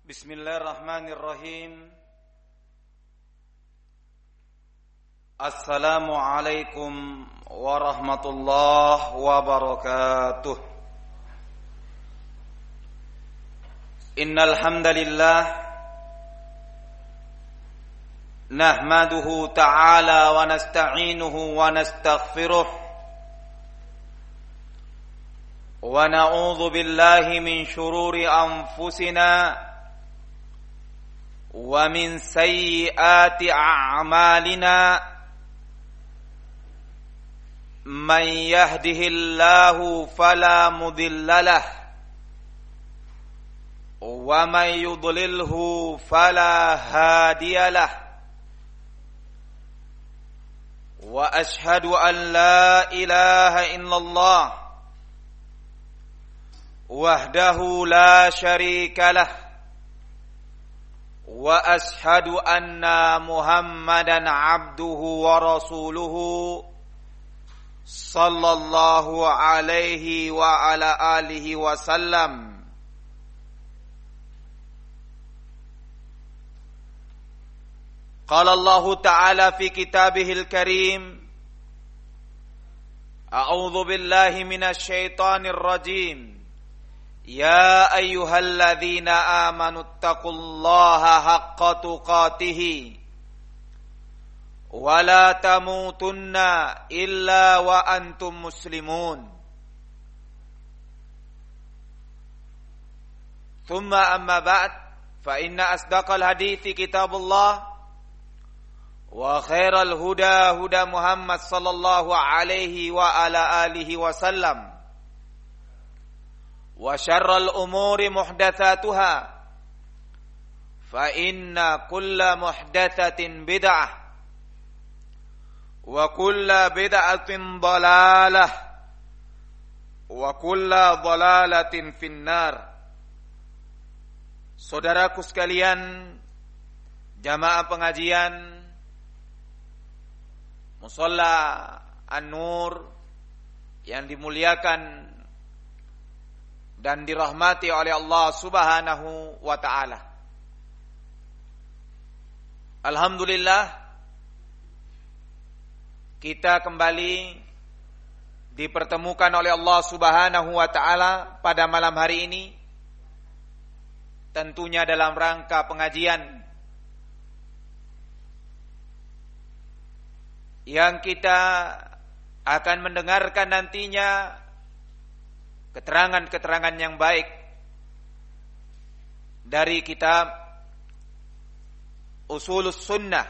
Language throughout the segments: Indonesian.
Bismillahirrahmanirrahim. Assalamualaikum warahmatullahi wabarakatuh. Innal hamdalillah nahmaduhu ta'ala wa nasta'inuhu wa nastaghfiruh wa na'udzu billahi min shururi anfusina wa min sayyiati a'malina man yahdihillahu fala mudhillalah wa man yudlilhu fala hadiyalah wa ashhadu an la ilaha illallah wahdahu la syarikalah wa ashhadu anna Muhammadan abduhu wa rasuluhu sallallahu alaihi wa ala alihi wa sallam. Qala Allah ta'ala fi kitabihil karim, a'udzu billahi minasy syaithanir rajim. Ya ayyuhalladzina amanuttaqullaha haqqa tuqatih wa la tamutunna illa wa antum muslimun. Thumma amma ba'd, fa inna asdaqal hadithi kitabullah wa khairal huda huda Muhammad sallallahu alaihi wa ala alihi wa sallam. Wa syarrul umuri muhdatsatuha fa inna kulla muhdatsatin bid'ah wa kulla bid'atin dhalalah wa kulla dhalalatin finnar. Saudaraku sekalian, jamaah pengajian Musalla An-Nur yang dimuliakan dan dirahmati oleh Allah Subhanahu wa ta'ala. Alhamdulillah, kita kembali dipertemukan oleh Allah Subhanahu wa ta'ala pada malam hari ini, tentunya dalam rangka pengajian yang kita akan mendengarkan nantinya keterangan-keterangan yang baik dari kitab Ushulus Sunnah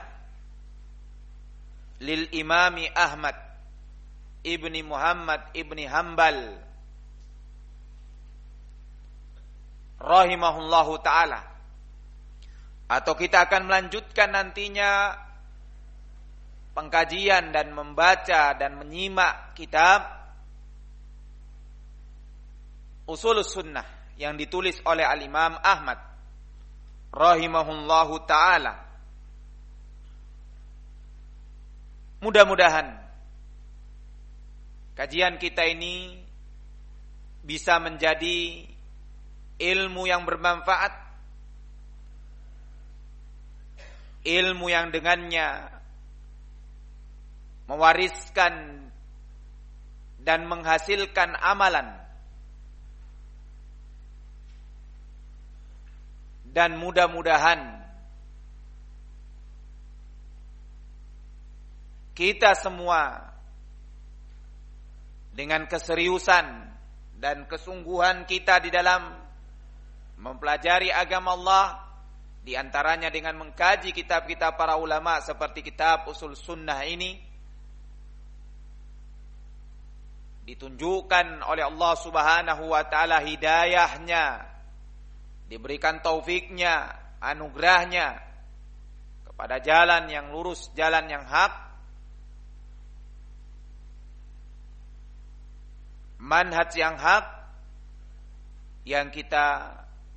lil Imami Ahmad ibni Muhammad ibni Hanbal rahimahullahu ta'ala. Atau kita akan melanjutkan nantinya pengkajian dan membaca dan menyimak kitab Ushulus Sunnah yang ditulis oleh Al-Imam Ahmad rahimahullahu ta'ala. Mudah-mudahan kajian kita ini bisa menjadi ilmu yang bermanfaat, ilmu yang dengannya mewariskan dan menghasilkan amalan. Dan mudah-mudahan kita semua dengan keseriusan dan kesungguhan kita di dalam mempelajari agama Allah, di antaranya dengan mengkaji kitab-kitab para ulama seperti kitab Ushul Sunnah ini, ditunjukkan oleh Allah Subhanahu wa ta'ala hidayahnya, diberikan taufiknya, anugerahnya kepada jalan yang lurus, jalan yang hak, manhaj yang hak, yang kita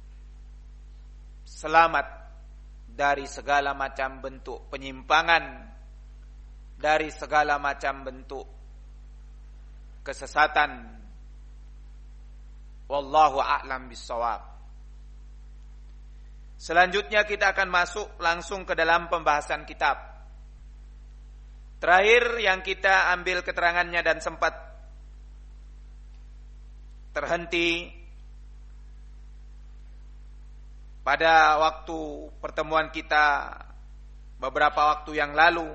selamat dari segala macam bentuk penyimpangan, dari segala macam bentuk kesesatan. Wallahu a'lam bissawab. Selanjutnya kita akan masuk langsung ke dalam pembahasan kitab. Terakhir yang kita ambil keterangannya dan sempat terhenti pada waktu pertemuan kita beberapa waktu yang lalu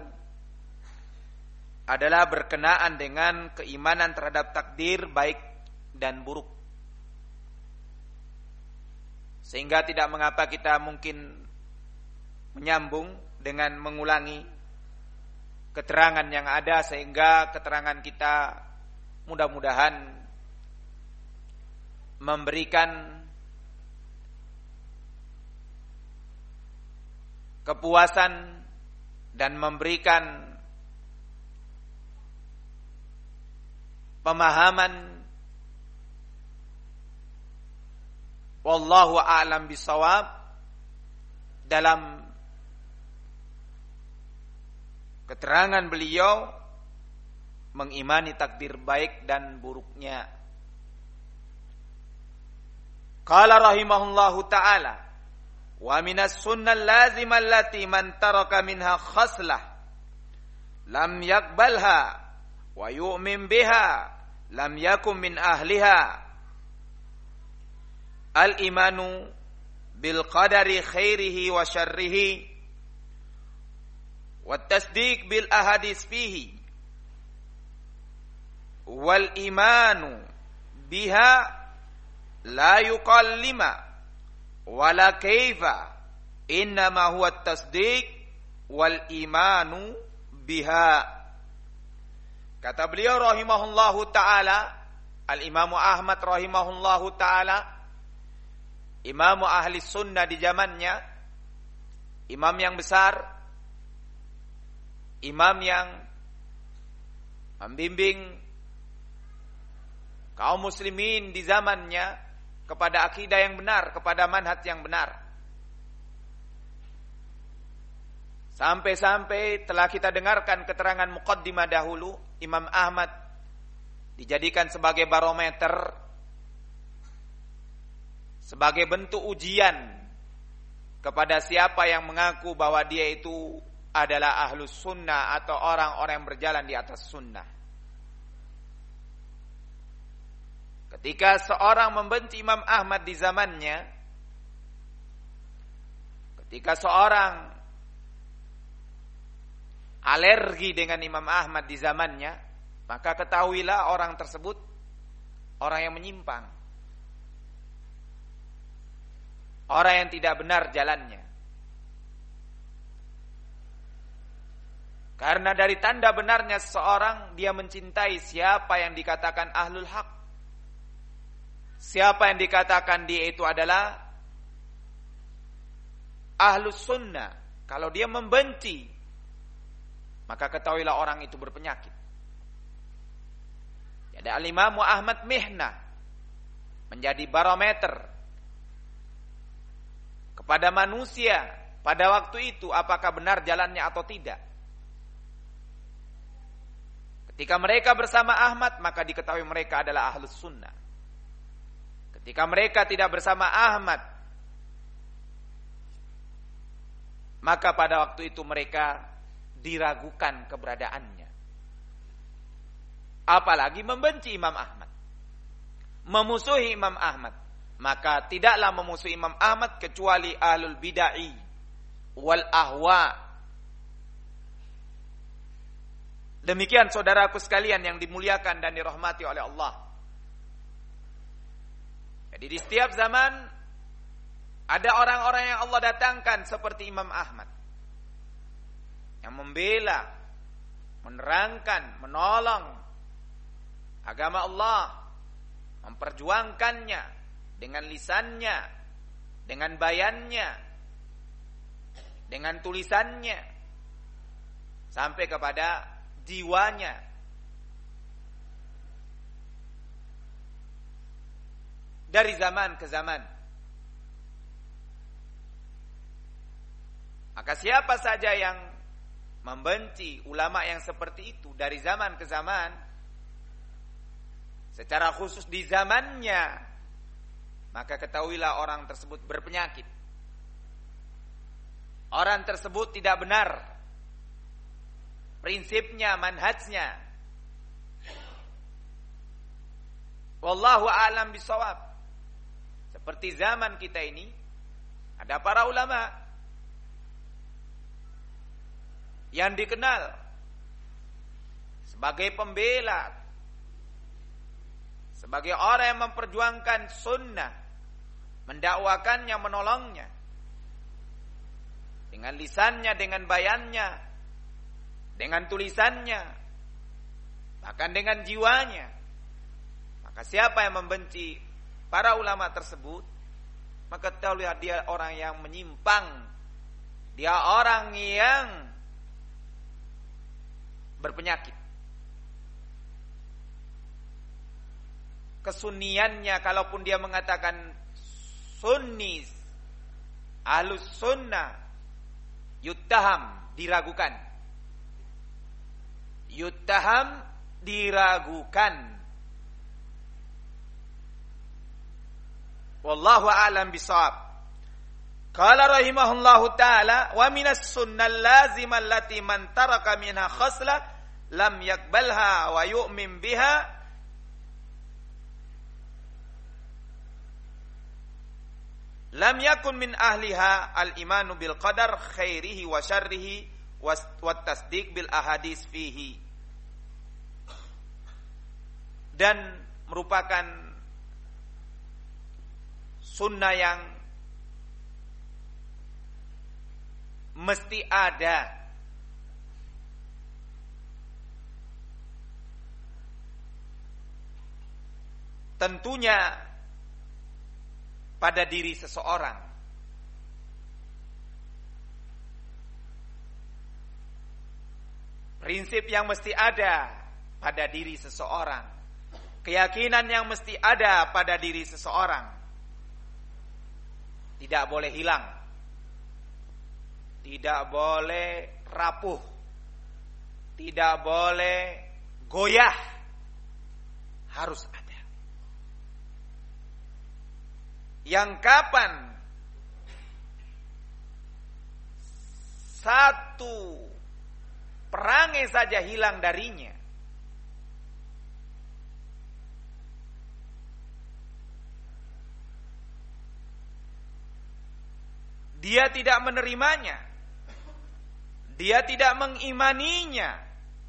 adalah berkenaan dengan keimanan terhadap takdir baik dan buruk. Sehingga tidak mengapa kita mungkin menyambung dengan mengulangi keterangan yang ada, sehingga keterangan kita mudah-mudahan memberikan kepuasan dan memberikan pemahaman. Wallahu a'lam bishawab dalam keterangan beliau mengimani takdir baik dan buruknya. Qala rahimahullahu ta'ala, wa minas sunnah lazimah allati man taraka minha khaslah lam yakbalha wa yu'min biha lam yakum min ahliha al-imanu bil qadari khairihi wa syarrihi wa tasdiq bil ahadis fihi wal imanu biha la yuqallima wala kaifa innama huwa tasdiq wal imanu biha. Kata beliau rahimahullahu ta'ala, al-Imamu Ahmad rahimahullahu ta'ala, imamu ahli sunnah di zamannya, imam yang besar, imam yang membimbing kaum muslimin di zamannya kepada akidah yang benar, kepada manhaj yang benar. Sampai-sampai telah kita dengarkan keterangan muqaddimah dahulu, Imam Ahmad dijadikan sebagai barometer, sebagai bentuk ujian kepada siapa yang mengaku bahwa dia itu adalah ahlus sunnah atau orang-orang yang berjalan di atas sunnah. Ketika seorang membenci Imam Ahmad di zamannya, ketika seorang alergi dengan Imam Ahmad di zamannya, maka ketahuilah orang tersebut orang yang menyimpang, orang yang tidak benar jalannya. Karena dari tanda benarnya seseorang, dia mencintai siapa yang dikatakan ahlul haq, siapa yang dikatakan dia itu adalah ahlus sunnah. Kalau dia membenci, maka ketahuilah orang itu berpenyakit. Jadi al-Imam Ahmad mihnah, menjadi barometer kepada manusia pada waktu itu apakah benar jalannya atau tidak. Ketika mereka bersama Ahmad, maka diketahui mereka adalah ahlus sunnah. Ketika mereka tidak bersama Ahmad, maka pada waktu itu mereka diragukan keberadaannya. Apalagi membenci Imam Ahmad, memusuhi Imam Ahmad. Maka tidaklah memusuhi Imam Ahmad kecuali ahlul bid'ah wal ahwa. Demikian saudaraku sekalian yang dimuliakan dan dirahmati oleh Allah. Jadi di setiap zaman ada orang-orang yang Allah datangkan seperti Imam Ahmad, yang membela, menerangkan, menolong agama Allah, memperjuangkannya dengan lisannya, dengan bayannya, dengan tulisannya, sampai kepada jiwanya. Dari zaman ke zaman. Maka siapa saja yang membenci ulama yang seperti itu dari zaman ke zaman, secara khusus di zamannya, maka ketahuilah orang tersebut berpenyakit. orang tersebut tidak benar prinsipnya, manhajnya. Wallahu a'lam bishawab. Seperti zaman kita ini, ada para ulama yang dikenal sebagai pembela, sebagai orang yang memperjuangkan sunnah, mendakwakannya, menolongnya dengan lisannya, dengan bayannya, dengan tulisannya, bahkan dengan jiwanya. Maka siapa yang membenci para ulama tersebut, maka tahulah dia orang yang menyimpang, dia orang yang berpenyakit. Kesunniannya, kalaupun dia mengatakan sunni, ahlus sunnah, yuttaham, diragukan. Yuttaham, diragukan. Wallahu a'lam bishawab. Qala rahimahullahu ta'ala, wa minas sunnal lazimah allati man taraka minha khaslah lam yakbalha wa yu'min biha lam yakun min ahliha al-imanu bil qadar khairihi wa syarrihi wa tasdiq bil ahadis fihi. Dan merupakan sunnah yang mesti ada tentunya pada diri seseorang. Prinsip yang mesti ada pada diri seseorang. Keyakinan yang mesti ada pada diri seseorang. Tidak boleh hilang. Tidak boleh rapuh. Tidak boleh goyah. Harus ada. Yang kapan satu perangai saja hilang darinya, dia tidak menerimanya, dia tidak mengimaninya,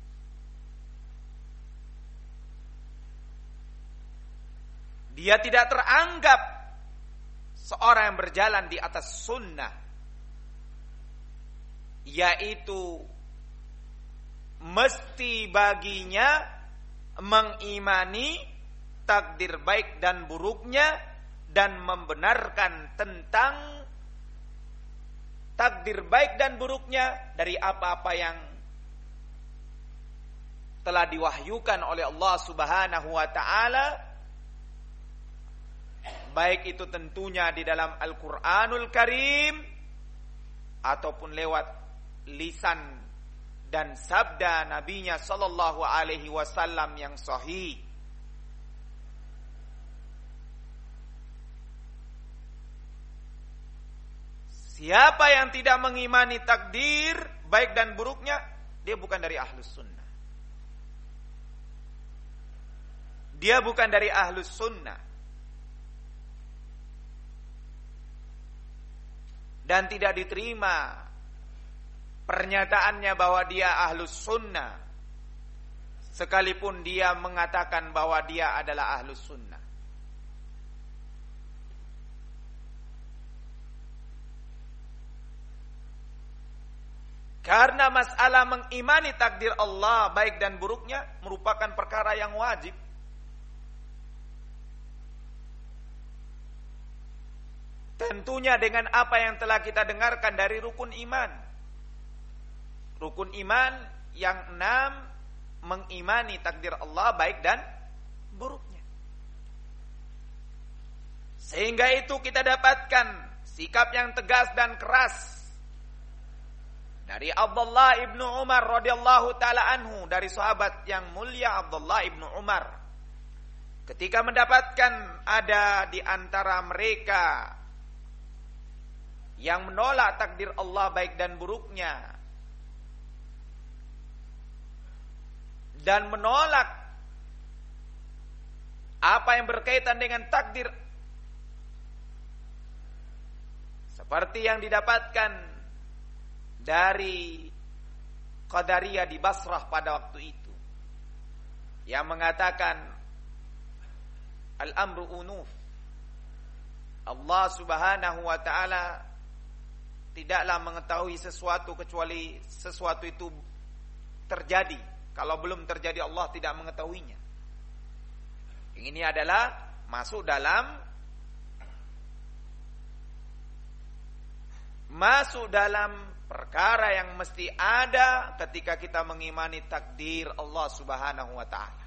dia tidak teranggap seorang yang berjalan di atas sunnah, yaitu mesti baginya mengimani takdir baik dan buruknya dan membenarkan tentang takdir baik dan buruknya dari apa-apa yang telah diwahyukan oleh Allah Subhanahu wa ta'ala, baik itu tentunya di dalam Al-Quranul Karim ataupun lewat lisan dan sabda Nabinya Sallallahu Alaihi Wasallam yang sahih. Siapa yang tidak mengimani takdir baik dan buruknya, dia bukan dari ahlus sunnah. Dia bukan dari ahlus sunnah. Dan tidak diterima pernyataannya bahwa dia ahlus sunnah, sekalipun dia mengatakan bahwa dia adalah ahlus sunnah. Karena masalah mengimani takdir Allah baik dan buruknya merupakan perkara yang wajib. Tentunya dengan apa yang telah kita dengarkan dari rukun iman. Rukun iman yang 6 mengimani takdir Allah baik dan buruknya. Sehingga itu kita dapatkan sikap yang tegas dan keras dari Abdullah ibnu Umar radhiyallahu taala anhu, dari sahabat yang mulia Abdullah ibnu Umar, ketika mendapatkan ada di antara mereka yang menolak takdir Allah baik dan buruknya, dan menolak apa yang berkaitan dengan takdir, seperti yang didapatkan dari Qadariyah di Basrah pada waktu itu, yang mengatakan al-amru unuf, Allah subhanahu wa ta'ala tidaklah mengetahui sesuatu kecuali sesuatu itu terjadi. Kalau belum terjadi Allah tidak mengetahuinya. Ini adalah masuk dalam perkara yang mesti ada ketika kita mengimani takdir Allah subhanahu wa ta'ala.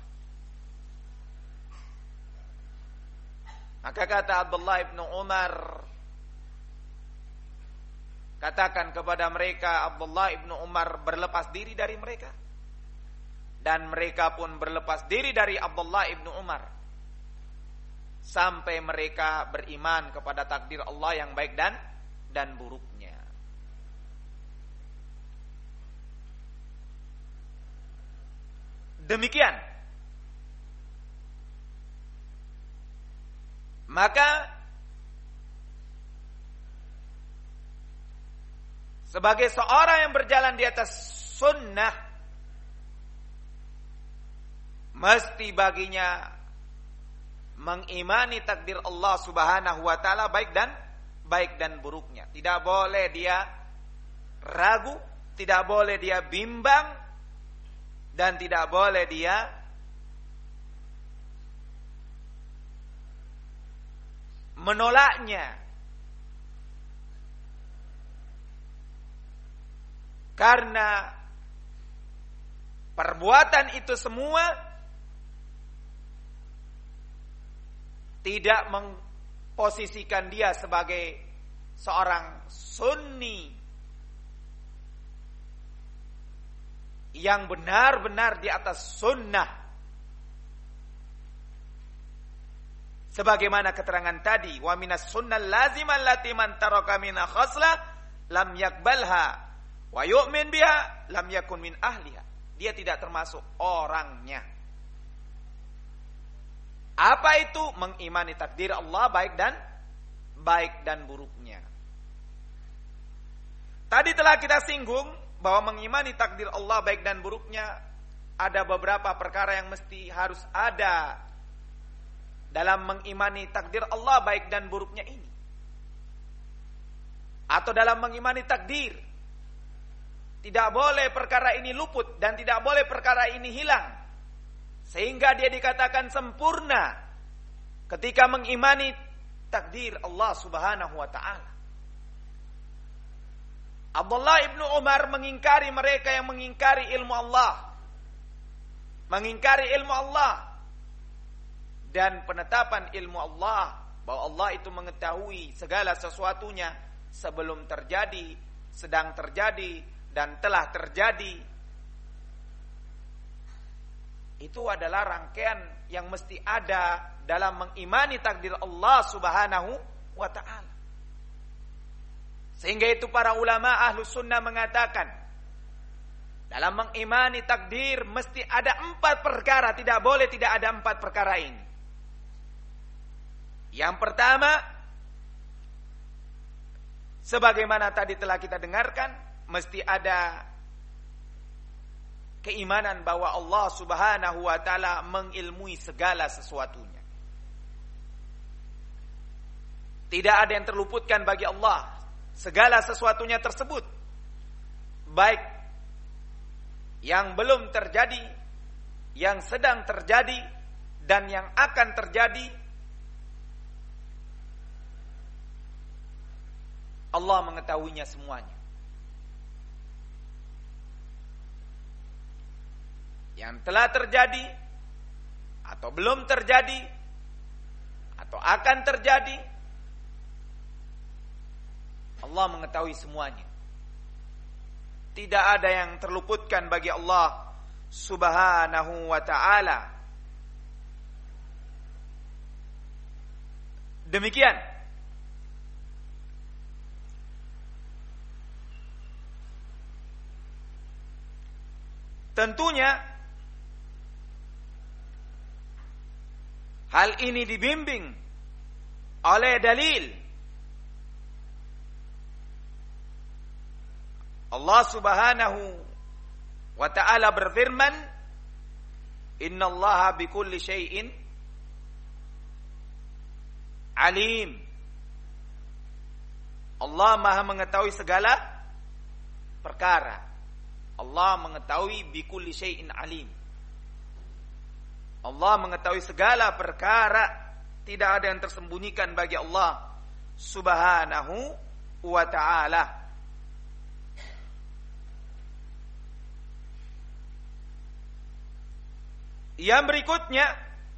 Maka kata Abdullah ibn Umar, katakan kepada mereka, Abdullah ibn Umar berlepas diri dari mereka, dan mereka pun berlepas diri dari Abdullah ibn Umar, sampai mereka beriman kepada takdir Allah yang baik dan buruknya. Demikian. Maka sebagai seorang yang berjalan di atas sunnah, mesti baginya mengimani takdir Allah subhanahu wa ta'ala baik dan buruknya. Tidak boleh dia ragu, tidak boleh dia bimbang, dan tidak boleh dia menolaknya. Karena perbuatan itu semua tidak memposisikan dia sebagai seorang sunni yang benar-benar di atas sunnah, sebagaimana keterangan tadi, wa minas sunnah lazimah allati man taraka min khaslah lam yakbalha wa yu'min biha lam yakun min ahliha. Dia tidak termasuk orangnya. Apa itu? Mengimani takdir Allah baik dan buruknya. Tadi telah kita singgung bahwa mengimani takdir Allah baik dan buruknya ada beberapa perkara yang mesti harus ada dalam mengimani takdir Allah baik dan buruknya ini. Atau dalam mengimani takdir, tidak boleh perkara ini luput dan tidak boleh perkara ini hilang, sehingga dia dikatakan sempurna ketika mengimani takdir Allah subhanahu wa ta'ala. Abdullah ibn Umar mengingkari mereka yang mengingkari ilmu Allah, mengingkari ilmu Allah dan penetapan ilmu Allah, bahwa Allah itu mengetahui segala sesuatunya sebelum terjadi, sedang terjadi, dan telah terjadi. Itu adalah rangkaian yang mesti ada dalam mengimani takdir Allah subhanahu wa ta'ala. Sehingga itu para ulama ahlu sunnah mengatakan, dalam mengimani takdir mesti ada 4 perkara, tidak boleh tidak ada 4 perkara ini. Yang pertama, sebagaimana tadi telah kita dengarkan, mesti ada keimanan bahwa Allah subhanahu wa ta'ala mengilmui segala sesuatunya. Tidak ada yang terluputkan bagi Allah. Segala sesuatunya tersebut, baik yang belum terjadi, yang sedang terjadi, dan yang akan terjadi, Allah mengetahuinya semuanya. Yang telah terjadi, atau belum terjadi, atau akan terjadi, Allah mengetahui semuanya. Tidak ada yang terluputkan bagi Allah subhanahu wa ta'ala. Demikian. Tentunya hal ini dibimbing oleh dalil. Allah Subhanahu wa ta'ala berfirman, "Innallaha bikulli syai'in alim." Allah Maha mengetahui segala perkara. Allah mengetahui bikulli syai'in alim. Allah mengetahui segala perkara, tidak ada yang tersembunyikan bagi Allah Subhanahu wa ta'ala. Yang berikutnya,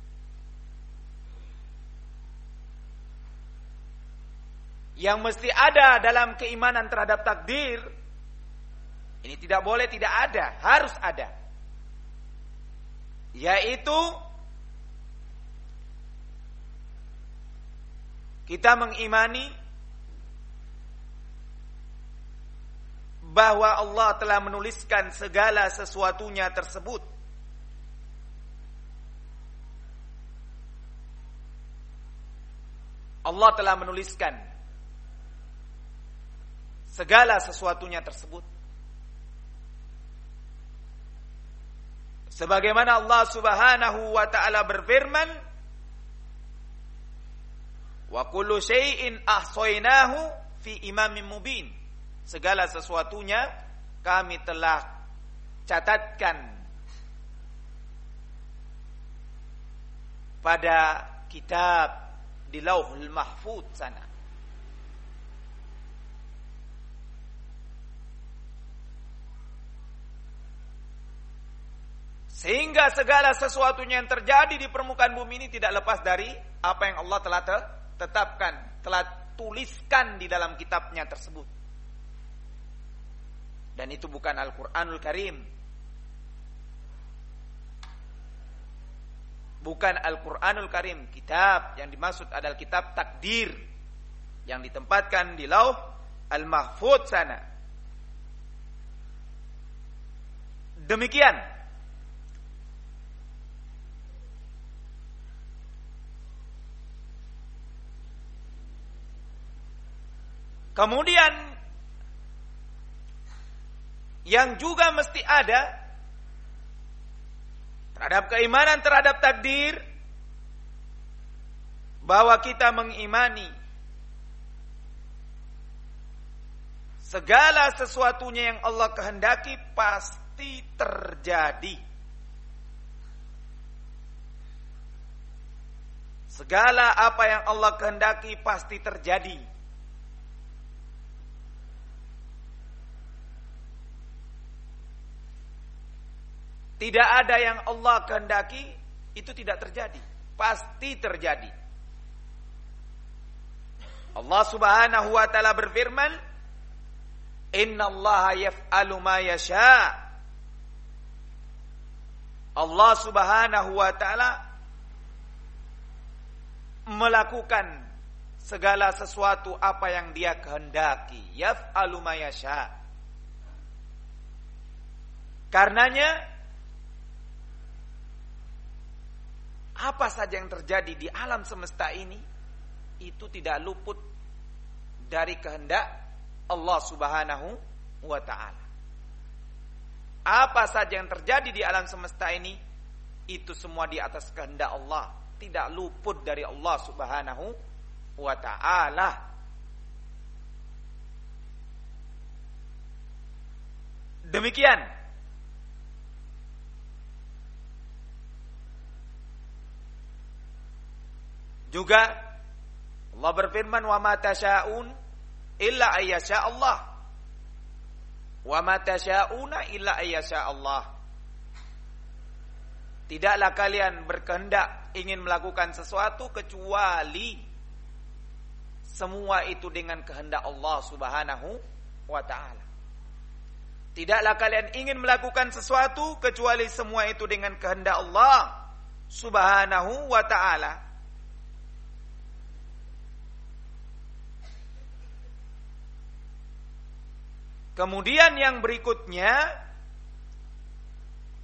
yang mesti ada dalam keimanan terhadap takdir, ini tidak boleh tidak ada, harus ada, yaitu kita mengimani bahwa Allah telah menuliskan segala sesuatunya tersebut. Allah telah menuliskan segala sesuatunya tersebut. Sebagaimana Allah Subhanahu wa ta'ala berfirman, "Wa kullu syai'in ahsaynahu fi imamin mubin." Segala sesuatunya kami telah catatkan pada kitab di Lauhul Mahfuz sana. Sehingga segala sesuatunya yang terjadi di permukaan bumi ini tidak lepas dari apa yang Allah telah tetapkan, telah tuliskan di dalam kitabnya tersebut. Dan itu bukan Al-Quranul Karim. Bukan Al-Quranul Karim. Kitab yang dimaksud adalah kitab takdir yang ditempatkan di Lauh Al-Mahfuz sana. Demikian. Kemudian yang juga mesti ada terhadap keimanan terhadap takdir, bahwa kita mengimani segala sesuatunya yang Allah kehendaki pasti terjadi. Segala apa yang Allah kehendaki pasti terjadi. Tidak ada yang Allah kehendaki itu tidak terjadi, pasti terjadi. Allah Subhanahu wa ta'ala berfirman, "Innallaha yaf'alu ma yasha." Allah Subhanahu wa ta'ala melakukan segala sesuatu apa yang Dia kehendaki. Yaf'alu ma yasha. Karenanya apa saja yang terjadi di alam semesta ini itu tidak luput dari kehendak Allah Subhanahu wa ta'ala. Apa saja yang terjadi di alam semesta ini itu semua di atas kehendak Allah, tidak luput dari Allah Subhanahu wa ta'ala. Demikian juga Allah berfirman, "Wa ma tasyaun illa ayyasha Allah." Wa ma tasyauna illa ayyasha Allah. Tidaklah kalian berkehendak ingin melakukan sesuatu kecuali semua itu dengan kehendak Allah Subhanahu wa ta'ala. Tidaklah kalian ingin melakukan sesuatu kecuali semua itu dengan kehendak Allah Subhanahu wa ta'ala. Kemudian yang berikutnya,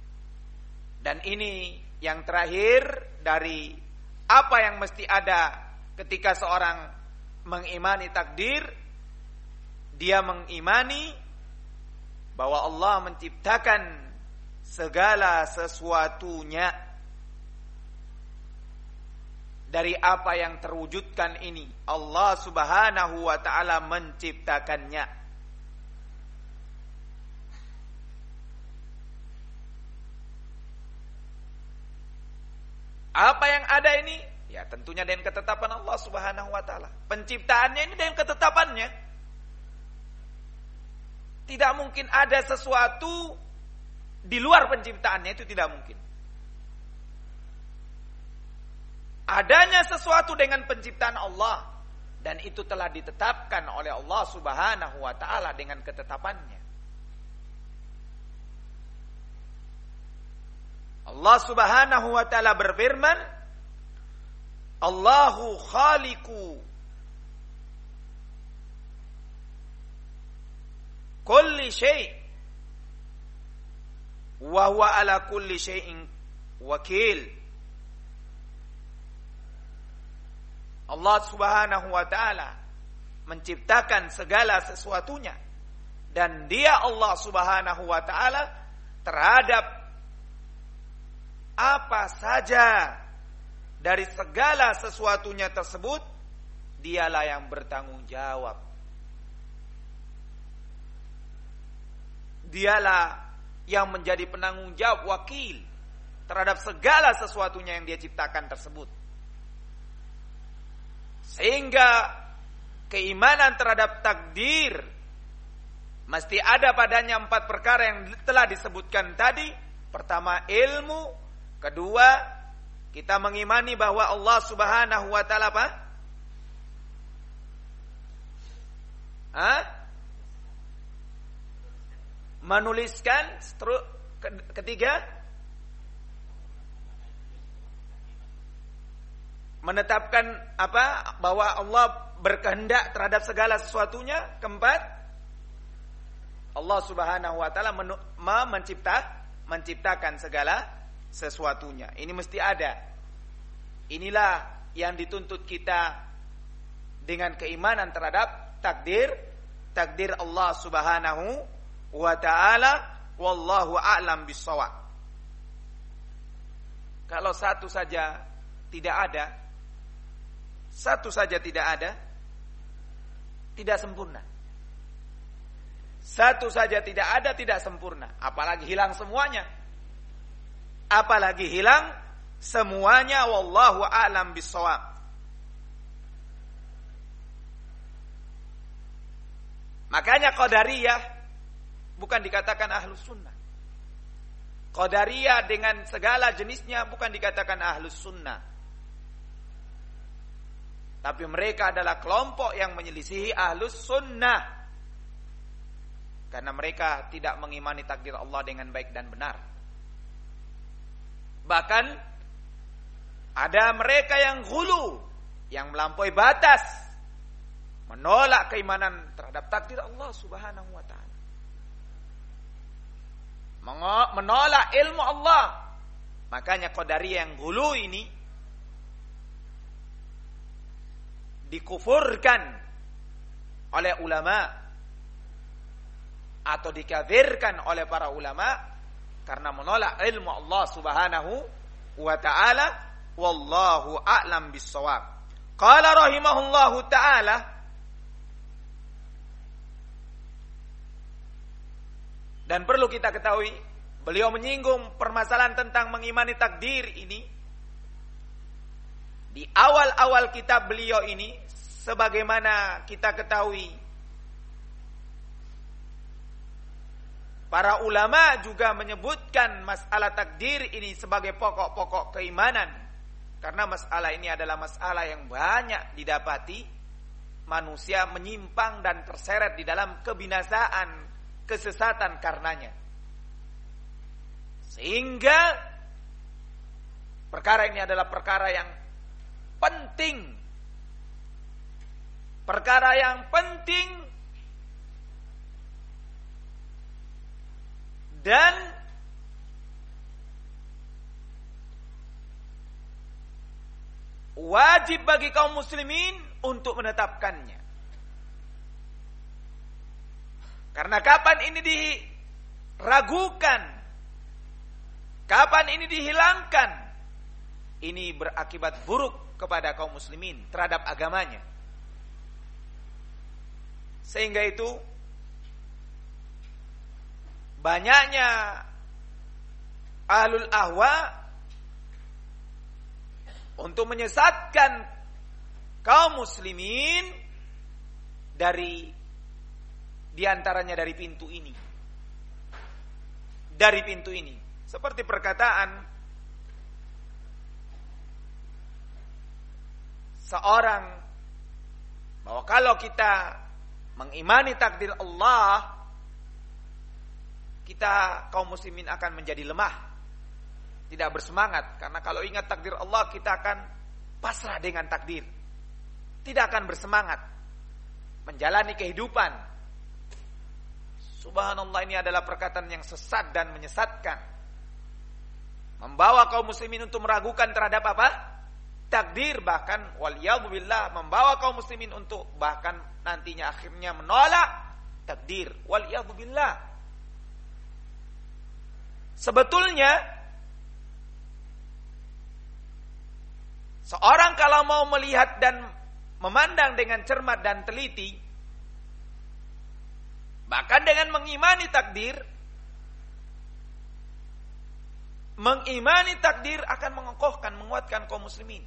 Dan ini yang terakhir dari apa yang mesti ada ketika seorang mengimani takdir. Dia mengimani bahwa Allah menciptakan segala sesuatunya dari apa yang terwujudkan ini. Allah Subhanahu wa ta'ala menciptakannya. Apa yang ada ini? Ya tentunya dengan ketetapan Allah Subhanahu wa ta'ala. Penciptaannya ini dengan ketetapannya. Tidak mungkin ada sesuatu di luar penciptaannya, itu tidak mungkin. Adanya sesuatu dengan penciptaan Allah, dan itu telah ditetapkan oleh Allah Subhanahu wa ta'ala dengan ketetapannya. Allah Subhanahu wa ta'ala berfirman, Allahu khaliqu kulli syai' wa huwa ala kulli syai'in wakil. Allah Subhanahu wa ta'ala menciptakan segala sesuatunya, dan Dia Allah Subhanahu wa ta'ala terhadap apa saja dari segala sesuatunya tersebut, Dialah yang bertanggung jawab. Dialah yang menjadi penanggung jawab, wakil terhadap segala sesuatunya yang Dia ciptakan tersebut. Sehingga keimanan terhadap takdir mesti ada padanya 4 perkara yang telah disebutkan tadi. Pertama, ilmu. Kedua, kita mengimani bahwa Allah Subhanahu wa ta'ala apa? Menuliskan. Ketiga, menetapkan apa? Bahwa Allah berkehendak terhadap segala sesuatunya. Keempat, Allah Subhanahu wa ta'ala menciptakan segala sesuatunya. Ini mesti ada. Inilah yang dituntut kita dengan keimanan terhadap takdir Allah Subhanahu wa ta'ala. Wallahu a'lam bissawab. Kalau satu saja tidak ada, tidak sempurna. Satu saja tidak ada, tidak sempurna. Apalagi hilang semuanya. Wallahu a'lam bissawab. Makanya Qadariyah bukan dikatakan ahlus sunnah. Qadariyah dengan segala jenisnya bukan dikatakan ahlus sunnah. Tapi mereka adalah kelompok yang menyelisihi ahlus sunnah. Karena mereka tidak mengimani takdir Allah dengan baik dan benar. Bahkan ada mereka yang ghulu, yang melampaui batas, menolak keimanan terhadap takdir Allah Subhanahu wa ta'ala, menolak ilmu Allah. Makanya Qadariyah yang ghulu ini dikufurkan oleh ulama atau dikafirkan oleh para ulama karena menolak ilmu Allah Subhanahu wa ta'ala. Wallahu a'lam bissawab. Qala rahimahullahu ta'ala, dan perlu kita ketahui, beliau menyinggung permasalahan tentang mengimani takdir ini di awal-awal kitab beliau ini. Sebagaimana kita ketahui, para ulama juga menyebutkan masalah takdir ini sebagai pokok-pokok keimanan. Karena masalah ini adalah masalah yang banyak didapati manusia menyimpang dan terseret di dalam kebinasaan, kesesatan karenanya. Sehingga perkara ini adalah perkara yang penting. Perkara yang penting dan wajib bagi kaum muslimin untuk menetapkannya. Karena kapan ini diragukan, kapan ini dihilangkan, ini berakibat buruk kepada kaum muslimin terhadap agamanya. Sehingga itu banyaknya ahlul ahwa untuk menyesatkan kaum muslimin diantaranya dari pintu ini. Dari pintu ini. Seperti perkataan seorang bahwa kalau kita mengimani takdir Allah, kita kaum muslimin akan menjadi lemah, tidak bersemangat. Karena kalau ingat takdir Allah, kita akan pasrah dengan takdir, tidak akan bersemangat menjalani kehidupan. Subhanallah, ini adalah perkataan yang sesat dan menyesatkan, membawa kaum muslimin untuk meragukan terhadap apa? Takdir. Bahkan waliyadzubillah, membawa kaum muslimin untuk bahkan nantinya akhirnya menolak takdir. Waliyadzubillah. Sebetulnya seorang kalau mau melihat dan memandang dengan cermat dan teliti, bahkan dengan mengimani takdir akan mengokohkan, menguatkan kaum muslimin.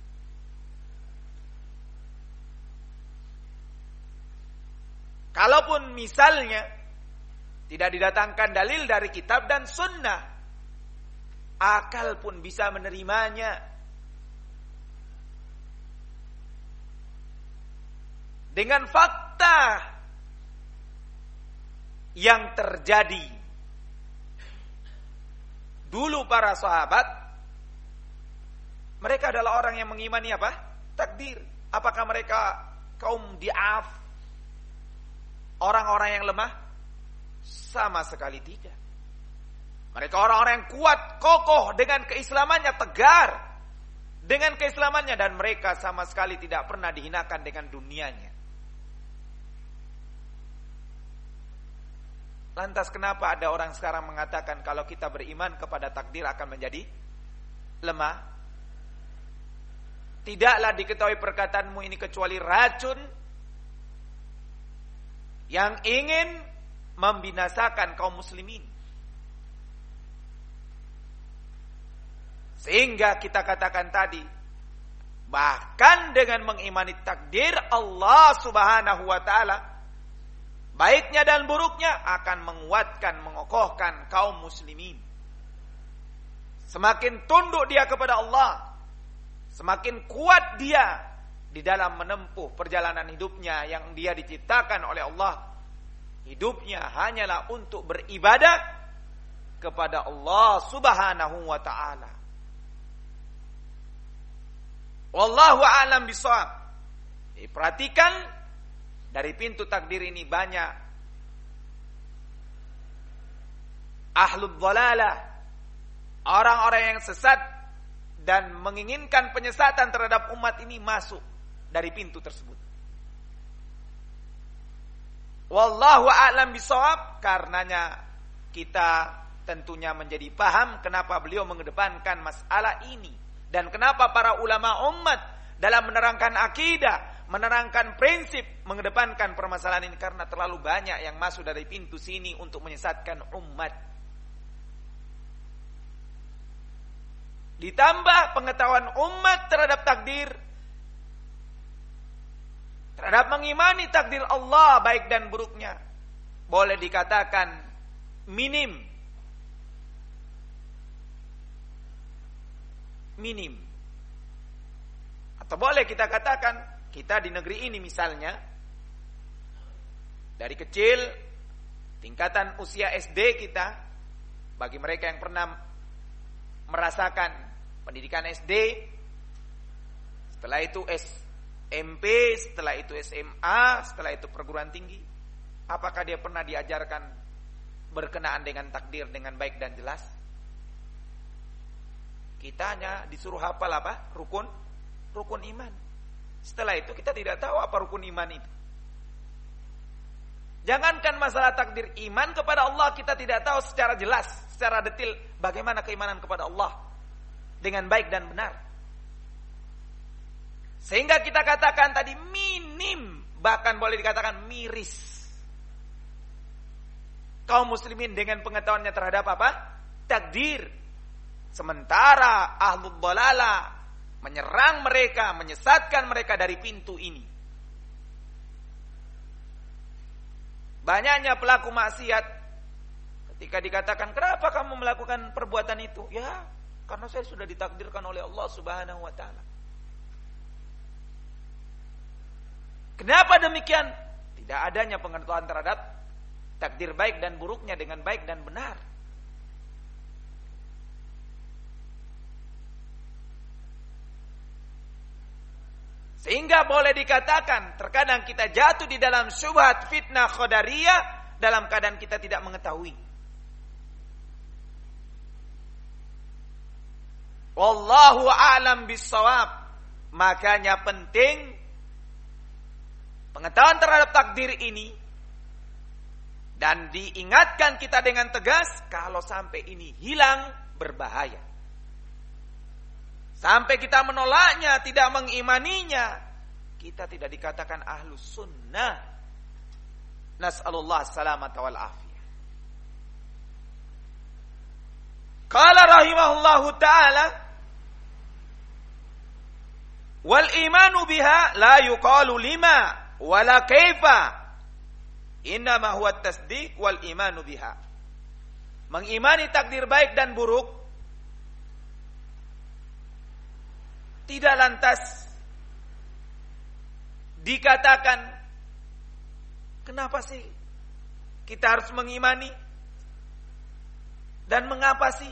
Kalaupun misalnya tidak didatangkan dalil dari kitab dan sunnah, akal pun bisa menerimanya. Dengan fakta yang terjadi dulu para sahabat, mereka adalah orang yang mengimani apa? Takdir. Apakah mereka kaum di'af, orang-orang yang lemah? Sama sekali tidak. Mereka orang-orang yang kuat, kokoh dengan keislamannya, tegar dengan keislamannya, dan mereka sama sekali tidak pernah dihinakan dengan dunianya. Lantas kenapa ada orang sekarang mengatakan kalau kita beriman kepada takdir akan menjadi lemah? Tidaklah diketahui perkataanmu ini kecuali racun yang ingin membinasakan kaum muslimin. Sehingga kita katakan tadi, bahkan dengan mengimani takdir Allah Subhanahu wa ta'ala, baiknya dan buruknya, akan menguatkan, mengokohkan kaum muslimin. Semakin tunduk dia kepada Allah, semakin kuat dia di dalam menempuh perjalanan hidupnya yang dia diciptakan oleh Allah. Hidupnya hanyalah untuk beribadah kepada Allah Subhanahu wa ta'ala. Wallahu a'lam bishawab. Perhatikan, dari pintu takdir ini banyak ahlul dhalalah, orang-orang yang sesat dan menginginkan penyesatan terhadap umat ini masuk dari pintu tersebut. Wallahu a'lam bishawab. Karenanya kita tentunya menjadi paham kenapa beliau mengedepankan masalah ini dan kenapa para ulama umat dalam menerangkan akidah, menerangkan prinsip, mengedepankan permasalahan ini, karena terlalu banyak yang masuk dari pintu sini untuk menyesatkan umat. Ditambah pengetahuan umat terhadap takdir, terhadap mengimani takdir Allah baik dan buruknya, boleh dikatakan minim. Atau boleh kita katakan, kita di negeri ini misalnya, dari kecil, tingkatan usia SD kita, bagi mereka yang pernah merasakan pendidikan SD, setelah itu SMP, setelah itu SMA, setelah itu perguruan tinggi, apakah dia pernah diajarkan berkenaan dengan takdir dengan baik dan jelas? Kita hanya disuruh hafal apa? Rukun rukun iman. Setelah itu kita tidak tahu apa rukun iman itu. Jangankan masalah takdir, iman kepada Allah kita tidak tahu secara jelas, secara detail bagaimana keimanan kepada Allah dengan baik dan benar. Sehingga kita katakan tadi minim, bahkan boleh dikatakan miris. Kaum muslimin dengan pengetahuannya terhadap apa? Takdir. Sementara ahlul dhalala menyerang mereka, menyesatkan mereka dari pintu ini. Banyaknya pelaku maksiat ketika dikatakan, kenapa kamu melakukan perbuatan itu? Ya, karena saya sudah ditakdirkan oleh Allah Subhanahu wa ta'ala. Kenapa demikian? Tidak adanya pengetahuan terhadap takdir baik dan buruknya dengan baik dan benar. Sehingga boleh dikatakan terkadang kita jatuh di dalam syubhat fitnah qadariyah dalam keadaan kita tidak mengetahui. Wallahu a'lam bissawab. Makanya penting pengetahuan terhadap takdir ini, dan diingatkan kita dengan tegas, kalau sampai ini hilang berbahaya. Sampai kita menolaknya, tidak mengimaninya, kita tidak dikatakan ahlus sunnah. Nas'alullah salamata wal afiyah. Qala rahimahullahu ta'ala, wal imanu biha la yuqalu lima wala kaifa, innama huwa tasdiq wal imanu biha. Mengimani takdir baik dan buruk tidak lantas dikatakan, kenapa sih kita harus mengimani? Dan mengapa sih?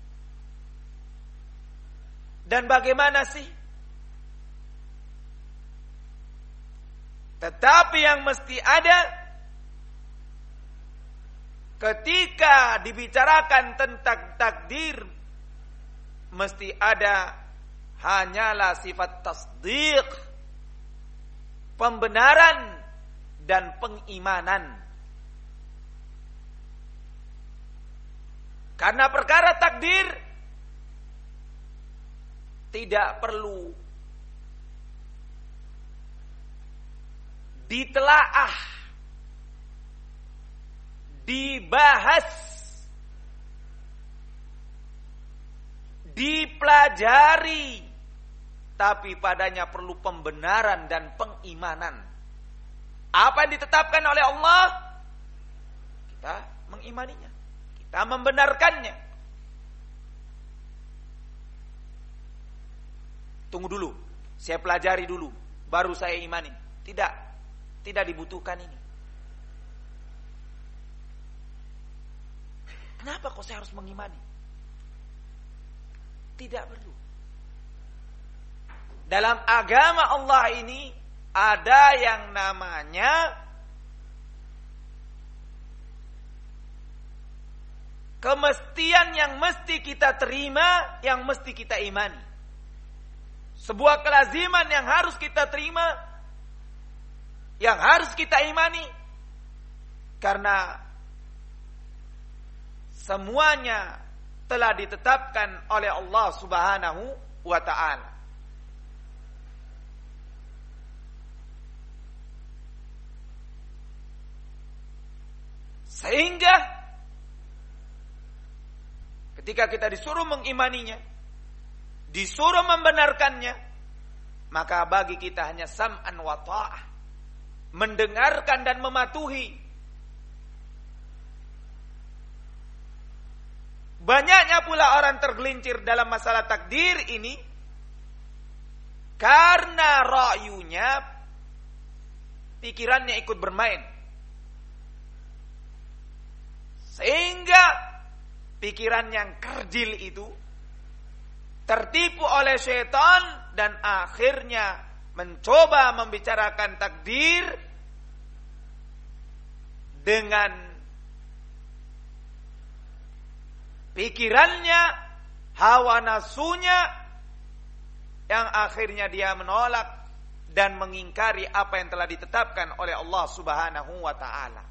Dan bagaimana sih? Tetapi yang mesti ada ketika dibicarakan tentang takdir, mesti ada hanyalah sifat tasdiq, pembenaran dan pengimanan. Karena perkara takdir tidak perlu ditelaah, dibahas, dipelajari, tapi padanya perlu pembenaran dan pengimanan. Apa yang ditetapkan oleh Allah, kita mengimaninya, kita membenarkannya. Tunggu dulu, saya pelajari dulu, baru saya imani. Tidak dibutuhkan ini. Kenapa kok saya harus mengimani? Tidak perlu. Dalam agama Allah ini ada yang namanya kemestian yang mesti kita terima, yang mesti kita imani. Sebuah kelaziman yang harus kita terima, yang harus kita imani. Karena semuanya telah ditetapkan oleh Allah Subhanahu wa ta'ala. Sehingga ketika kita disuruh mengimaninya, disuruh membenarkannya, maka bagi kita hanya sam'an wa ta'ah, mendengarkan dan mematuhi. Banyaknya pula orang tergelincir dalam masalah takdir ini karena ra'yunya, pikirannya ikut bermain. Sehingga pikiran yang kerdil itu tertipu oleh syaitan dan akhirnya mencoba membicarakan takdir dengan pikirannya, hawa nafsunya, yang akhirnya dia menolak dan mengingkari apa yang telah ditetapkan oleh Allah Subhanahu wa taala.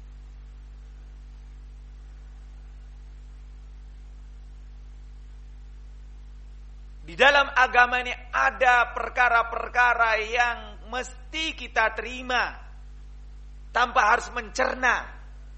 Di dalam agama ini ada perkara-perkara yang mesti kita terima tanpa harus mencerna.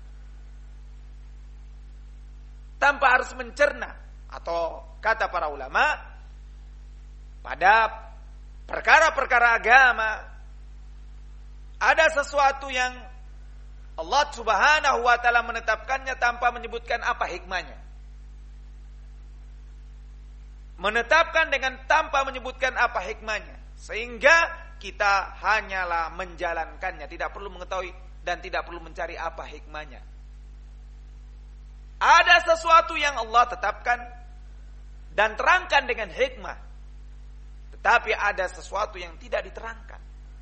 Tanpa harus mencerna. Atau kata para ulama, pada perkara-perkara agama ada sesuatu yang Allah Subhanahu wa taala menetapkannya tanpa menyebutkan apa hikmahnya. Menetapkan dengan tanpa menyebutkan apa hikmahnya, sehingga kita hanyalah menjalankannya, tidak perlu mengetahui dan tidak perlu mencari apa hikmahnya. Ada sesuatu yang Allah tetapkan dan terangkan dengan hikmah, tetapi ada sesuatu yang tidak diterangkan.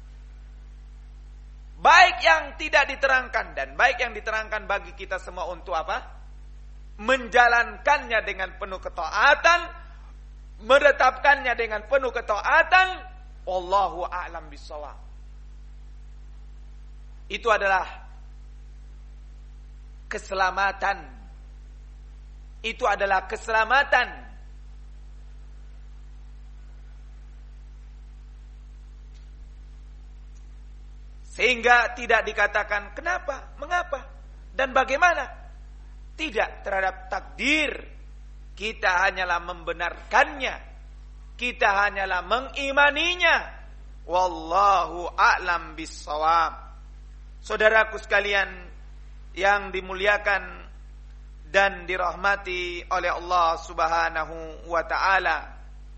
Baik yang tidak diterangkan dan baik yang diterangkan bagi kita semua untuk apa? Menjalankannya dengan penuh ketaatan, menetapkannya dengan penuh ketaatan. Wallahu a'lam bishawab. Itu adalah keselamatan. Itu adalah keselamatan. Sehingga tidak dikatakan kenapa, mengapa, dan bagaimana. Tidak, terhadap takdir kita hanyalah membenarkannya, kita hanyalah mengimaninya. Wallahu a'lam bishawab. Saudaraku sekalian yang dimuliakan dan dirahmati oleh Allah Subhanahu wa taala,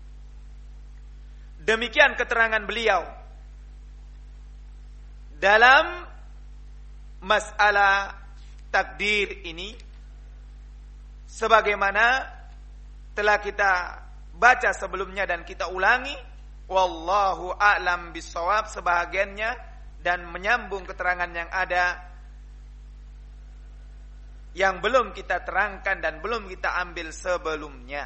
demikian keterangan beliau dalam masalah takdir ini, sebagaimana telah kita baca sebelumnya dan kita ulangi. Wallahu a'lam bishawab sebahagiannya, dan menyambung keterangan yang ada yang belum kita terangkan dan belum kita ambil sebelumnya.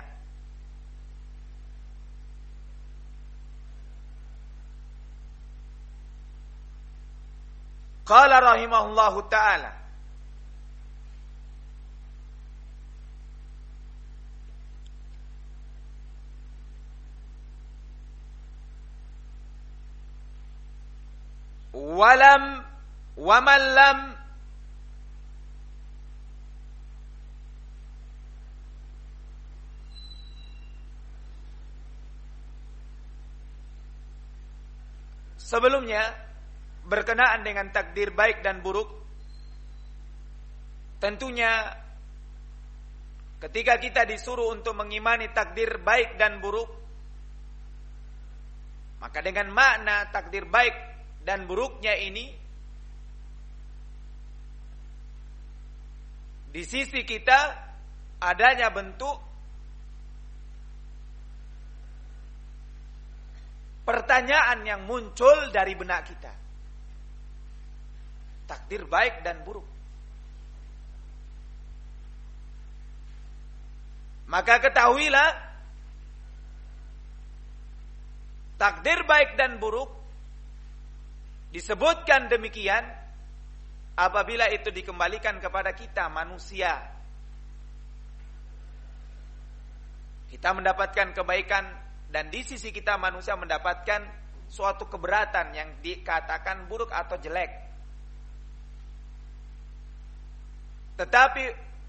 Qala rahimahullahu ta'ala, walam waman lam sebelumnya berkenaan dengan takdir baik dan buruk. Tentunya ketika kita disuruh untuk mengimani takdir baik dan buruk, maka dengan makna takdir baik dan buruknya ini, di sisi kita adanya bentuk pertanyaan yang muncul dari benak kita. Takdir baik dan buruk. Maka ketahuilah, takdir baik dan buruk disebutkan demikian apabila itu dikembalikan kepada kita manusia. Kita mendapatkan kebaikan, dan di sisi kita manusia mendapatkan suatu keberatan yang dikatakan buruk atau jelek. Tetapi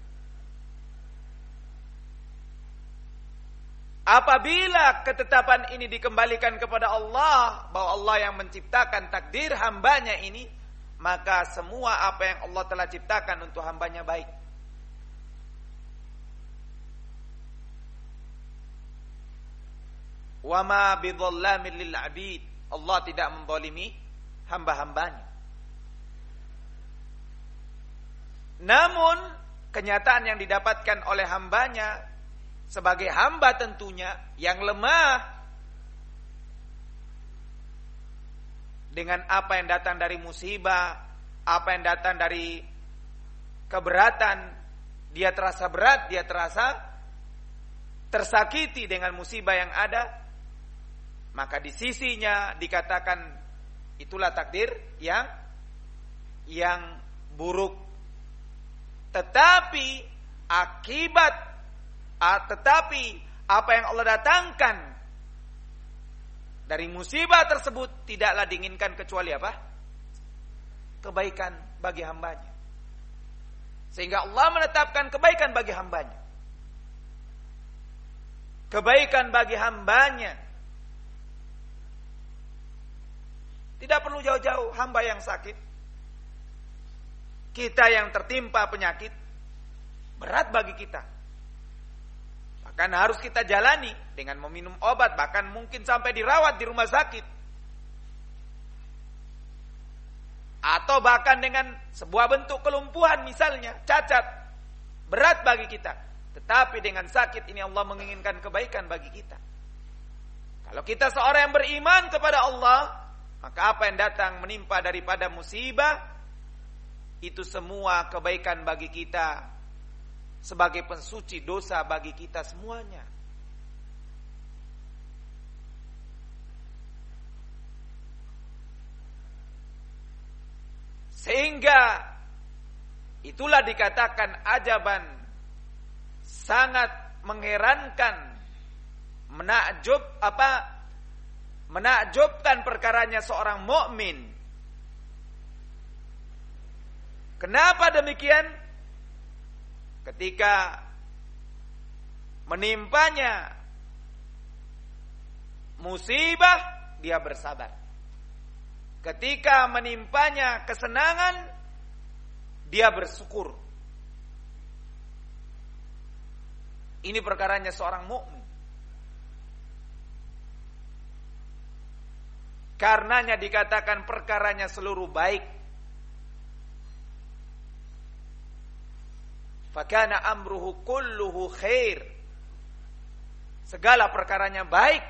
apabila ketetapan ini dikembalikan kepada Allah, bahwa Allah yang menciptakan takdir hambanya ini, maka semua apa yang Allah telah ciptakan untuk hambanya baik. Wa ma bidzallamin lil 'abid. Allah tidak menzalimi hamba-hambanya. Namun kenyataan yang didapatkan oleh hambanya sebagai hamba tentunya yang lemah dengan apa yang datang dari musibah, apa yang datang dari keberatan, dia terasa berat, dia terasa tersakiti dengan musibah yang ada. maka di sisinya dikatakan itulah takdir yang buruk. Tetapi apa yang Allah datangkan dari musibah tersebut tidaklah diinginkan kecuali apa? Kebaikan bagi hambanya. Sehingga Allah menetapkan kebaikan bagi hambanya. Kebaikan bagi hambanya. Tidak perlu jauh-jauh hamba yang sakit. Kita yang tertimpa penyakit berat bagi kita. Bahkan harus kita jalani dengan meminum obat, bahkan mungkin sampai dirawat di rumah sakit. Atau bahkan dengan sebuah bentuk kelumpuhan misalnya, cacat, berat bagi kita. Tetapi dengan sakit ini Allah menginginkan kebaikan bagi kita. Kalau kita seorang yang beriman kepada Allah, maka apa yang datang menimpa daripada musibah, itu semua kebaikan bagi kita. Sebagai pensuci dosa bagi kita semuanya. Sehingga itulah dikatakan ajaban, sangat mengherankan, menakjubkan perkaranya seorang mukmin. Kenapa demikian? Ketika menimpanya musibah, dia bersabar. Ketika menimpanya kesenangan, dia bersyukur. Ini perkaranya seorang mukmin. Karenanya dikatakan perkaranya seluruh baik. Fakana amruhu kulluhu khair. Segala perkaranya baik.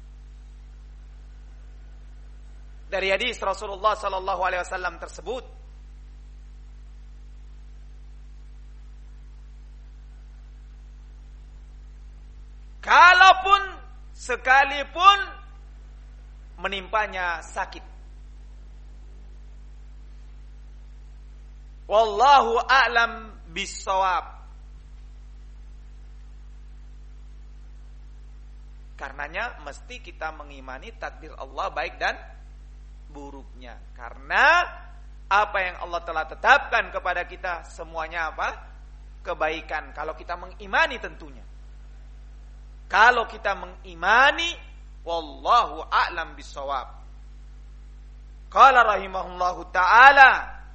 Dari hadis Rasulullah sallallahu alaihi wasallam tersebut, kalaupun sekalipun menimpanya sakit, wallahu a'lam bis-shawab. Karenanya mesti kita mengimani takdir Allah baik dan buruknya. Karena apa yang Allah telah tetapkan kepada kita semuanya apa? Kebaikan. Kalau kita mengimani tentunya. Kalau kita mengimani, wallahu a'lam bis-shawab. Qala rahimahullahu ta'ala,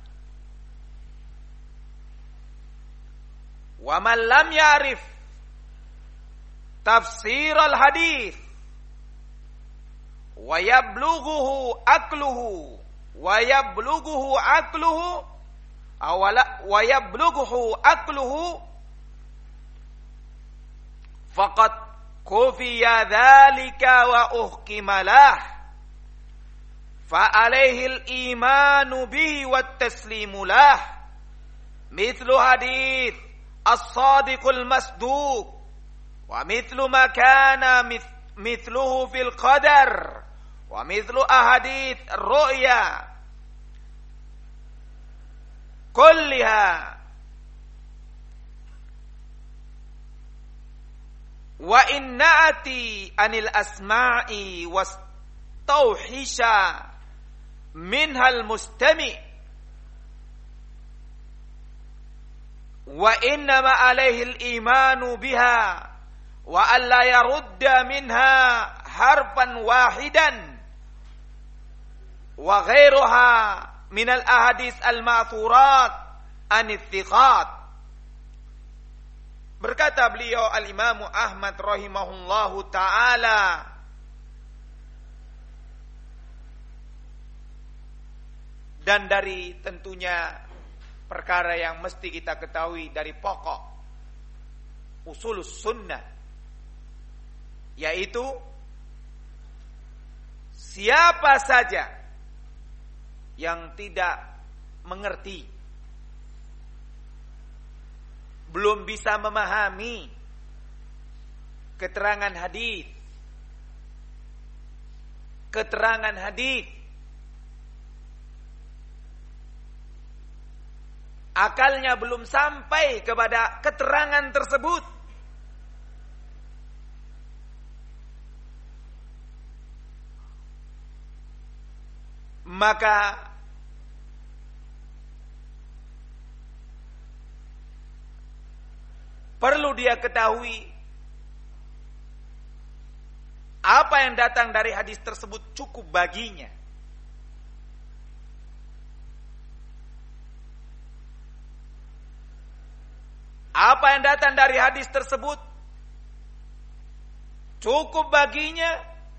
wa man lam ya'rif tafsir al-hadith wa yablughuhu aqluhu faqad kufiya dhalika wa uhkimalah fa alaihi al-imanu bihi wat taslimu lah mithlu hadith as-sadiqul masduq wa mithlu ma kana mithluhu fil qadar wa mithlu ahadith ru'ya kulliha wa inna'ati anil asma'i wastauhisha minhal mustami' wa innama alaihi al-imanu biha wa alla yarudda minha harfan wahidan wa ghairuha minal ahadits al-ma'thurat anithiqat. Berkata beliau al-Imam Ahmad rahimahullahu ta'ala, dan dari tentunya perkara yang mesti kita ketahui dari pokok usulus sunnah, yaitu siapa saja yang tidak mengerti, belum bisa memahami keterangan hadis keterangan hadis. Akalnya belum sampai kepada keterangan tersebut. Maka perlu dia ketahui apa yang datang dari hadis tersebut cukup baginya. Apa yang datang dari hadis tersebut cukup baginya,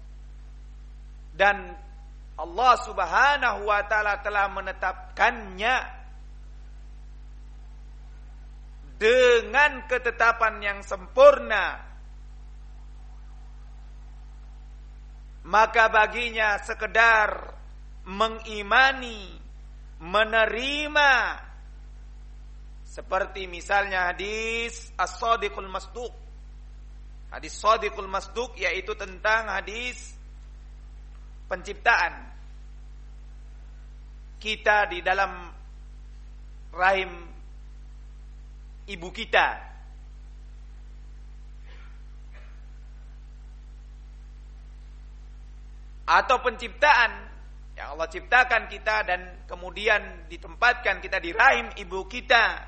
dan Allah Subhanahu wa taala telah menetapkannya dengan ketetapan yang sempurna, maka baginya sekedar mengimani, menerima. Seperti misalnya hadis As-Shadiqul Masduq. Hadis Shadiqul Masduq yaitu tentang hadis penciptaan kita di dalam rahim ibu kita. Atau penciptaan yang Allah ciptakan kita dan kemudian ditempatkan kita di rahim ibu kita.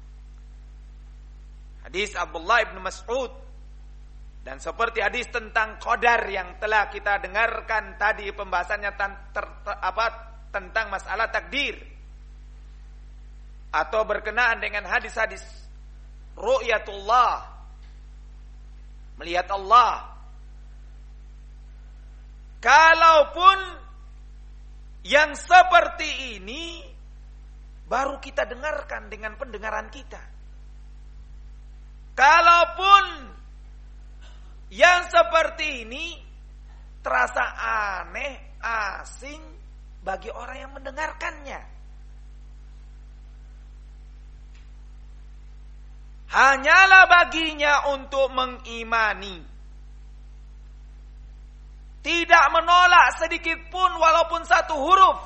Hadis Abdullah ibn Mas'ud, dan seperti hadis tentang qadar yang telah kita dengarkan tadi pembahasannya tentang masalah takdir, atau berkenaan dengan hadis-hadis ru'yatullah, melihat Allah. Kalaupun yang seperti ini baru kita dengarkan dengan pendengaran kita. Kalaupun yang seperti ini terasa aneh, asing bagi orang yang mendengarkannya, hanyalah baginya untuk mengimani, tidak menolak sedikit pun walaupun satu huruf.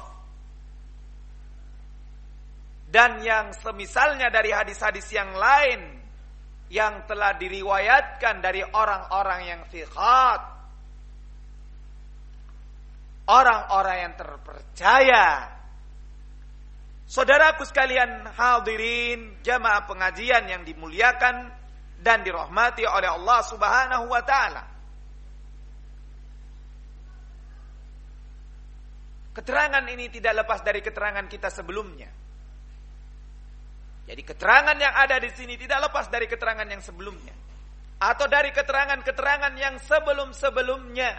Dan yang semisalnya dari hadis-hadis yang lain yang telah diriwayatkan dari orang-orang yang thiqat, orang-orang yang terpercaya. Saudaraku sekalian hadirin jamaah pengajian yang dimuliakan dan dirahmati oleh Allah Subhanahu wa taala. Keterangan ini tidak lepas dari keterangan kita sebelumnya. Jadi keterangan yang ada di sini tidak lepas dari keterangan yang sebelumnya, atau dari keterangan-keterangan yang sebelum-sebelumnya.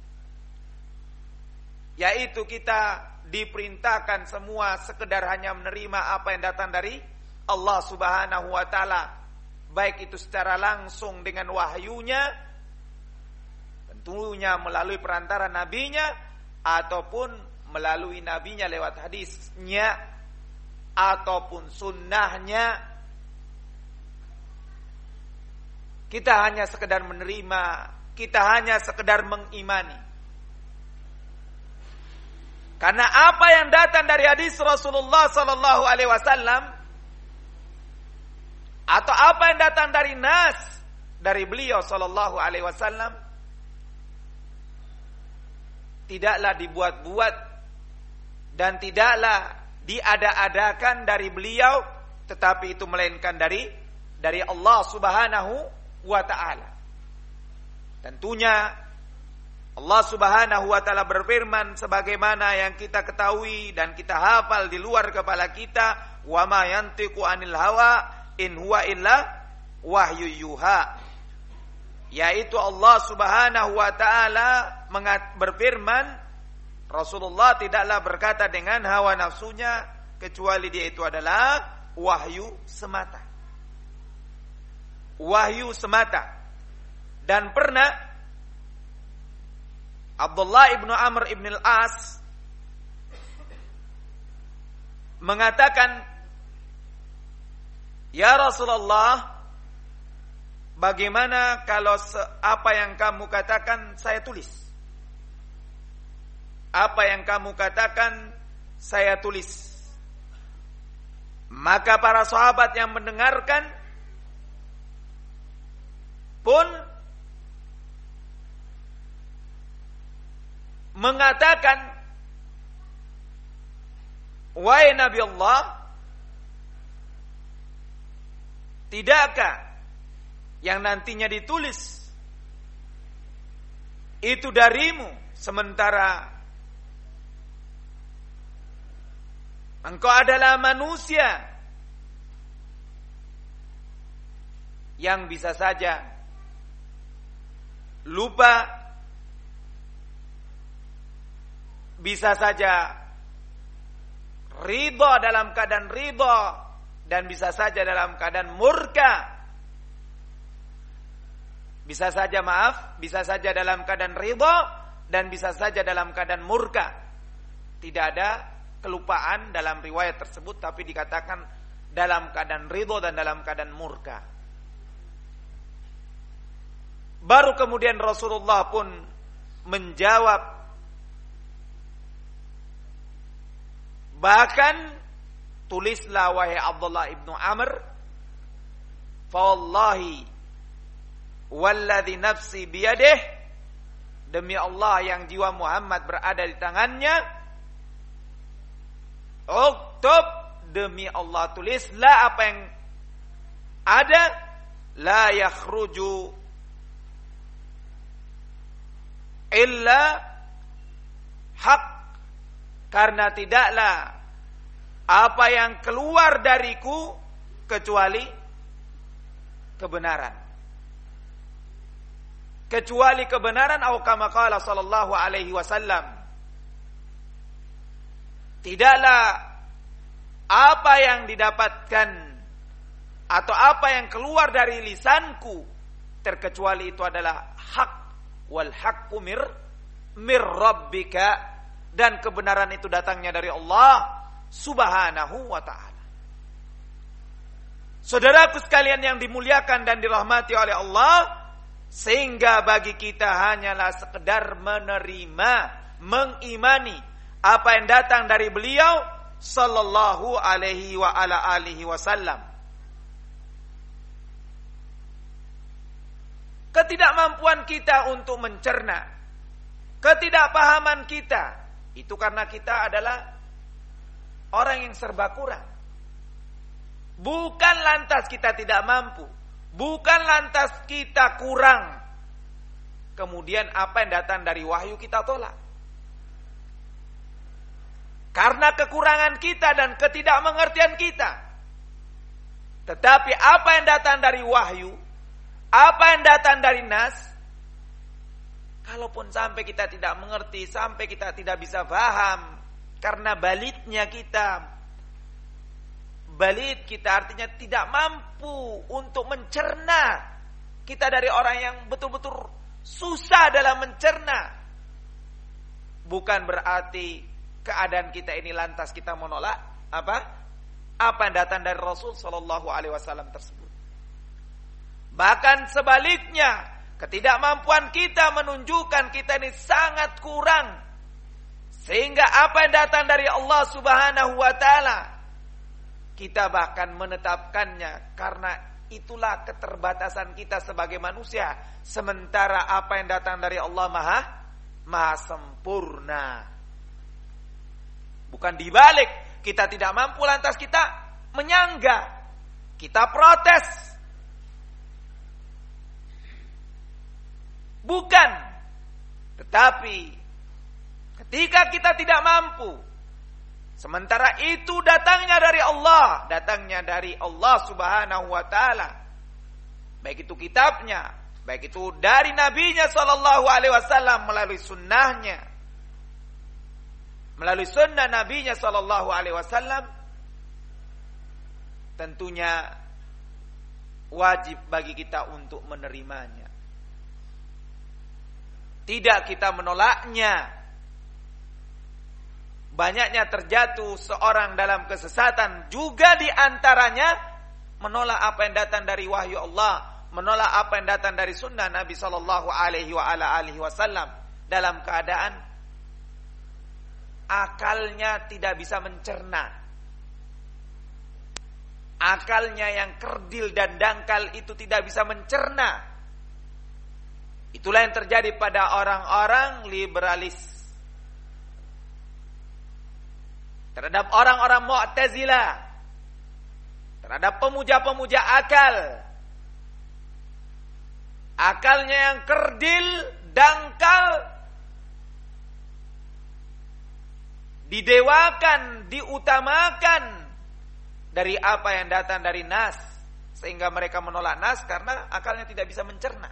Yaitu kita diperintahkan semua sekedar hanya menerima apa yang datang dari Allah Subhanahu wa taala, baik itu secara langsung dengan wahyunya, tentunya melalui perantara nabinya, ataupun melalui nabinya lewat hadisnya ataupun sunnahnya. Kita hanya sekedar menerima, kita hanya sekedar mengimani. Karena apa yang datang dari hadis Rasulullah sallallahu alaihi wasallam, atau apa yang datang dari nas dari beliau sallallahu alaihi wasallam, tidaklah dibuat-buat dan tidaklah diada-adakan dari beliau, tetapi itu melainkan dari Allah Subhanahu wa taala. Tentunya Allah Subhanahu wa taala berfirman sebagaimana yang kita ketahui dan kita hafal di luar kepala kita, wa ma yantiqu anil hawa in huwa illa wahyu yuha. Yaitu Allah Subhanahu wa taala berfirman, Rasulullah tidaklah berkata dengan hawa nafsunya, kecuali dia itu adalah wahyu semata. Wahyu semata. Dan pernah Abdullah ibnu Amr ibn al-As mengatakan, ya Rasulullah, bagaimana kalau apa yang kamu katakan saya tulis? apa yang kamu katakan saya tulis. Maka para sahabat yang mendengarkan pun mengatakan, wahai Nabi Allah, tidakkah yang nantinya ditulis itu darimu, sementara engkau adalah manusia yang bisa saja lupa, bisa saja ridha dalam keadaan ridha, dan bisa saja dalam keadaan murka. Bisa saja bisa saja dalam keadaan ridha dan bisa saja dalam keadaan murka. Tidak ada kelupaan dalam riwayat tersebut, tapi dikatakan dalam keadaan ridho dan dalam keadaan murka. Baru kemudian Rasulullah pun menjawab, bahkan tulislah wahai Abdullah ibnu Amr, fawallahi walladhi nafsi biyadih, demi Allah yang jiwa Muhammad berada di tangannya, uktub, demi Allah tulislah apa yang ada, la yakhruju illa haq, karena tidaklah apa yang keluar dariku kecuali kebenaran. Kecuali kebenaran, atau kama qala sallallahu alaihi wasallam. Tidaklah apa yang didapatkan atau apa yang keluar dari lisanku terkecuali itu adalah hak, wal haqqu mir rabbika, dan kebenaran itu datangnya dari Allah Subhanahu wa ta'ala. Saudaraku sekalian yang dimuliakan dan dirahmati oleh Allah, sehingga bagi kita hanyalah sekedar menerima, mengimani apa yang datang dari beliau sallallahu alaihi wa ala alihi wasallam. Ketidakmampuan kita untuk mencerna, ketidakpahaman kita, itu karena kita adalah orang yang serba kurang. Bukan lantas kita tidak mampu, bukan lantas kita kurang, kemudian apa yang datang dari wahyu kita tolak. Karena kekurangan kita dan ketidakmengertian kita. Tetapi apa yang datang dari wahyu, apa yang datang dari nas, kalaupun sampai kita tidak mengerti, sampai kita tidak bisa paham, karena balidnya kita, balid kita artinya tidak mampu untuk mencerna. Kita dari orang yang betul-betul susah dalam mencerna. Bukan berarti keadaan kita ini lantas kita menolak apa yang datang dari Rasul sallallahu alaihi wasallam tersebut. Bahkan sebaliknya, ketidakmampuan kita menunjukkan kita ini sangat kurang, sehingga apa yang datang dari Allah Subhanahu wa ta'ala kita bahkan menetapkannya, karena itulah keterbatasan kita sebagai manusia, sementara apa yang datang dari Allah maha sempurna. Bukan dibalik, kita tidak mampu lantas kita menyangga, kita protes. Bukan. Tetapi ketika kita tidak mampu, sementara itu datangnya dari Allah Subhanahu wa ta'ala, baik itu kitabnya, baik itu dari nabinya sallallahu alaihi wasallam melalui sunnahnya, melalui sunnah nabinya sallallahu alaihi wasallam, tentunya wajib bagi kita untuk menerimanya. Tidak kita menolaknya. Banyaknya terjatuh seorang dalam kesesatan juga diantaranya menolak apa yang datang dari wahyu Allah, menolak apa yang datang dari sunnah Nabi sallallahu alaihi wasallam dalam keadaan akalnya tidak bisa mencerna. Akalnya yang kerdil dan dangkal itu tidak bisa mencerna. Itulah yang terjadi pada orang-orang liberalis. Terhadap orang-orang Mu'tazilah. Terhadap pemuja-pemuja akal. Akalnya yang kerdil, dangkal, didewakan, diutamakan dari apa yang datang dari nas, sehingga mereka menolak nas karena akalnya tidak bisa mencerna.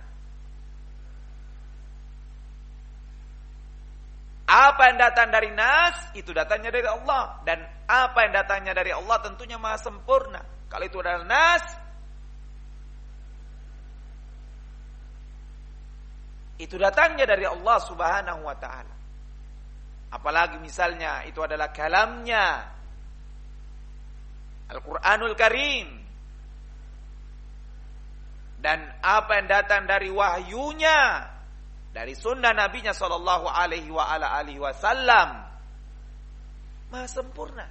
Apa yang datang dari nas itu datangnya dari Allah, dan apa yang datangnya dari Allah tentunya maha sempurna. Kalau itu adalah nas, itu datangnya dari Allah Subhanahu wa ta'ala. Apalagi misalnya itu adalah kalamnya, Al-Quranul Karim, dan apa yang datang dari wahyunya, dari sunnah nabinya sallallahu alaihi wasallam, maha sempurna.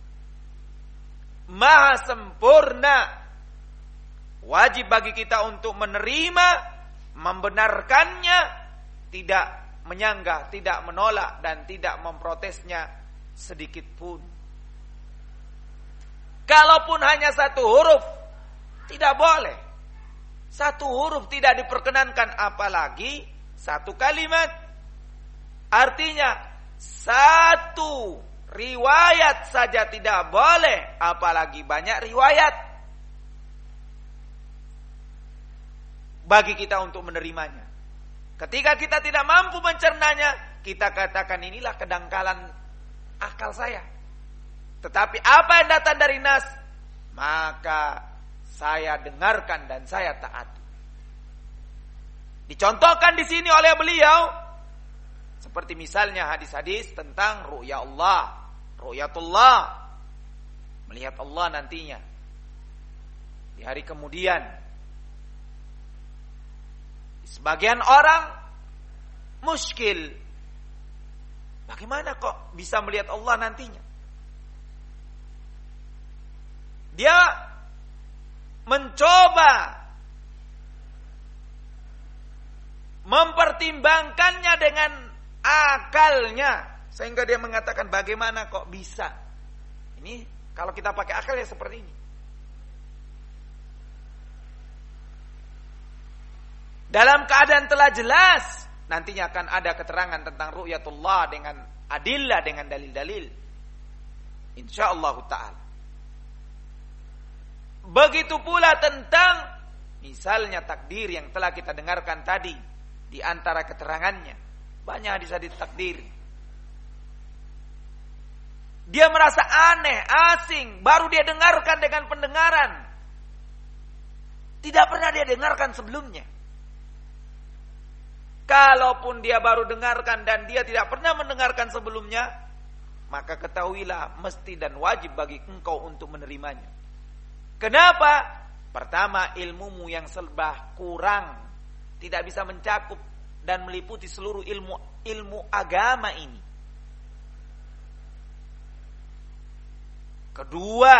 Maha sempurna. Wajib bagi kita untuk menerima, membenarkannya, tidak menyanggah, tidak menolak, dan tidak memprotesnya sedikit pun. Kalaupun hanya satu huruf, tidak boleh. Satu huruf tidak diperkenankan, apalagi satu kalimat. Artinya satu riwayat saja tidak boleh, apalagi banyak riwayat. Bagi kita untuk menerimanya. Ketika kita tidak mampu mencernanya, kita katakan inilah kedangkalan akal saya. Tetapi apa yang datang dari nas, maka saya dengarkan dan saya taati. Dicontohkan di sini oleh beliau, seperti misalnya hadis-hadis tentang ru'ya Allah, ru'yatullah, melihat Allah nantinya di hari kemudian. Sebagian orang muskil, bagaimana kok bisa melihat Allah nantinya? Dia mencoba mempertimbangkannya dengan akalnya, sehingga dia mengatakan bagaimana kok bisa. Ini kalau kita pakai akal ya seperti ini. Dalam keadaan telah jelas, nantinya akan ada keterangan tentang ru'yatullah dengan adillah, dengan dalil-dalil, insyaallah ta'ala. Begitu pula tentang misalnya takdir yang telah kita dengarkan tadi. Di antara keterangannya banyak hadis-hadis takdir. Dia merasa aneh, asing, baru dia dengarkan dengan pendengaran, tidak pernah dia dengarkan sebelumnya. Kalaupun dia baru dengarkan dan dia tidak pernah mendengarkan sebelumnya, maka ketahuilah mesti dan wajib bagi engkau untuk menerimanya. Kenapa? Pertama, ilmumu yang serba kurang, tidak bisa mencakup dan meliputi seluruh ilmu agama ini. Kedua,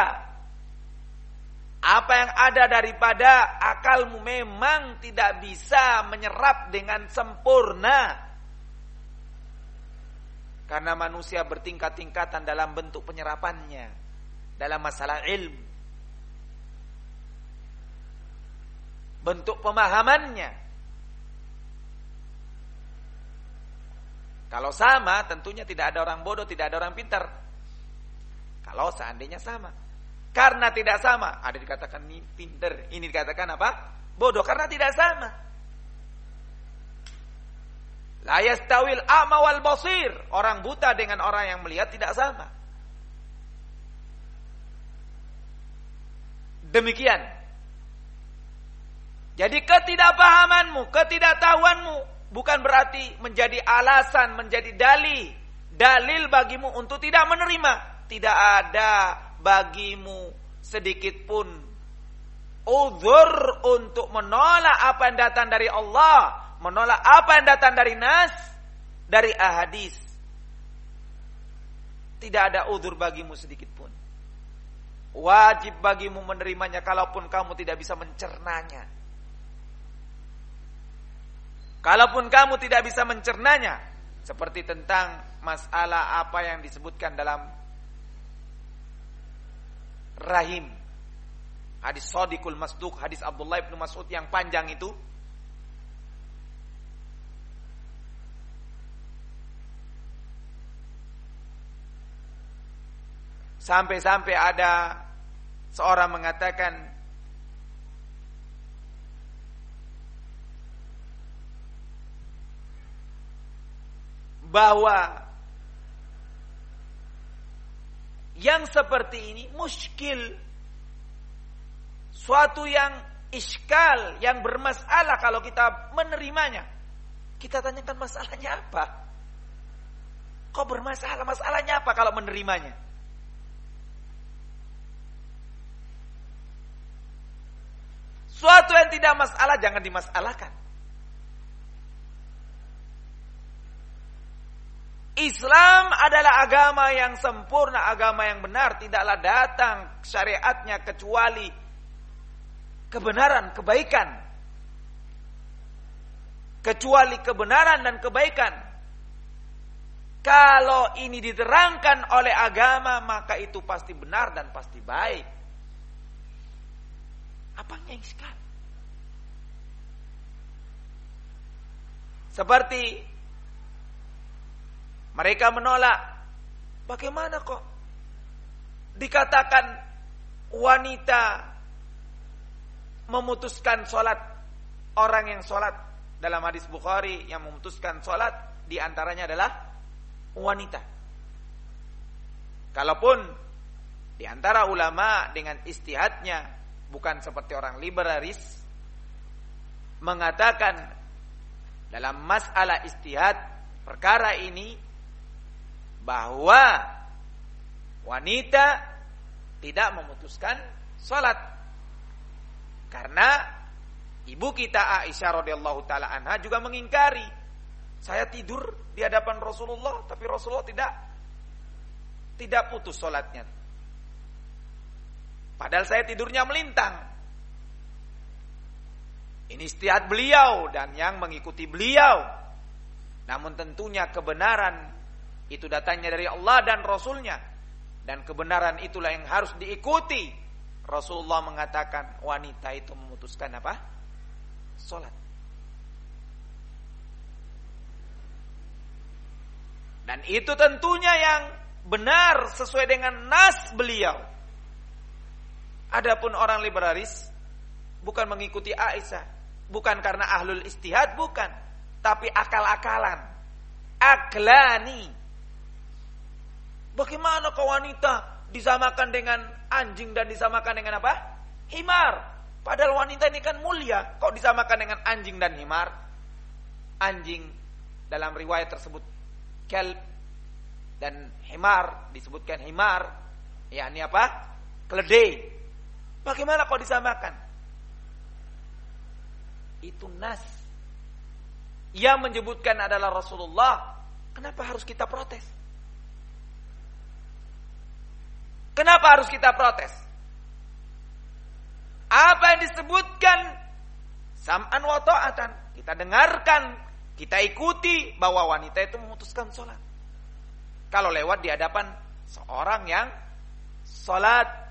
apa yang ada daripada akalmu memang tidak bisa menyerap dengan sempurna. Karena manusia bertingkat-tingkatan dalam bentuk penyerapannya dalam masalah ilmu. Bentuk pemahamannya. Kalau sama, tentunya tidak ada orang bodoh, tidak ada orang pintar. Kalau seandainya sama. Karena tidak sama, ada dikatakan ini pintar, ini dikatakan apa? Bodoh, karena tidak sama. La yastawil a'ma wal basir. Orang buta dengan orang yang melihat tidak sama. Demikian. Jadi ketidakpahamanmu, ketidaktahuanmu bukan berarti menjadi alasan, menjadi dalil bagimu untuk tidak menerima. Tidak ada bagimu sedikit pun uzur untuk menolak apa yang datang dari Allah, menolak apa yang datang dari nas, dari ahadis. Tidak ada udzur bagimu sedikit pun. Wajib bagimu menerimanya kalaupun kamu tidak bisa mencernanya. Kalaupun kamu tidak bisa mencernanya, seperti tentang masalah apa yang disebutkan dalam rahim. Hadis Shadiqul Masduq, hadis Abdullah bin Mas'ud yang panjang itu. Sampai-sampai ada seorang mengatakan, bahwa yang seperti ini muskil, suatu yang iskal, yang bermasalah kalau kita menerimanya. Kita tanyakan masalahnya apa? Kok bermasalah? Masalahnya apa kalau menerimanya? Suatu yang tidak masalah jangan dimasalahkan. Islam adalah agama yang sempurna, agama yang benar. Tidaklah datang syariatnya kecuali kebenaran, kebaikan. Kecuali kebenaran dan kebaikan. Kalau ini diterangkan oleh agama, maka itu pasti benar dan pasti baik. Apanya yang iskal? Seperti mereka menolak, bagaimana kok dikatakan wanita memutuskan sholat, orang yang sholat dalam hadis Bukhari yang memutuskan sholat diantaranya adalah wanita. Kalaupun diantara ulama dengan istihadnya, bukan seperti orang liberalis, mengatakan dalam masalah istihad perkara ini bahwa wanita tidak memutuskan sholat. Karena ibu kita Aisyah radhiyallahu taala anha juga mengingkari, saya tidur di hadapan Rasulullah tapi Rasulullah tidak putus sholatnya. Padahal saya tidurnya melintang. Ini istihad beliau dan yang mengikuti beliau. Namun tentunya kebenaran itu datangnya dari Allah dan Rasulnya. Dan kebenaran itulah yang harus diikuti. Rasulullah mengatakan wanita itu memutuskan apa? Sholat. Dan itu tentunya yang benar sesuai dengan nas beliau. Adapun orang liberalis bukan mengikuti Aisyah, bukan karena ahlul istihad, bukan, tapi akal-akalan, aklani. Bagaimana kau wanita disamakan dengan anjing dan disamakan dengan apa? Himar. Padahal wanita ini kan mulia, kok disamakan dengan anjing dan himar? Anjing dalam riwayat tersebut kelb dan himar disebutkan himar, yakni apa? Keledai. Bagaimana kau disamakan? Itu nas yang menyebutkan adalah Rasulullah. Kenapa harus kita protes? Kenapa harus kita protes? Apa yang disebutkan sam'an wa ta'atan, kita dengarkan, kita ikuti bahwa wanita itu memutuskan sholat. Kalau lewat di hadapan seorang yang sholat,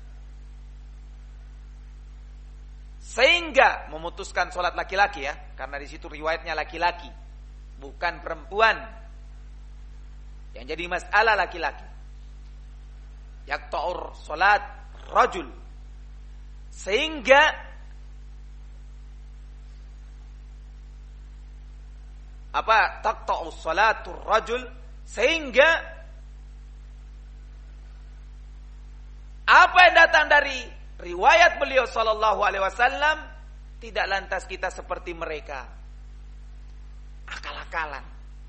sehingga memutuskan sholat laki-laki ya, karena di situ riwayatnya laki-laki, bukan perempuan. Yang jadi masalah laki-laki. Yaqta'ur sholat rajul, sehingga apa? Taqta'u sholatur rajul, sehingga apa yang datang dari riwayat beliau sallallahu alaihi wasallam tidak lantas kita seperti mereka akal-akalan.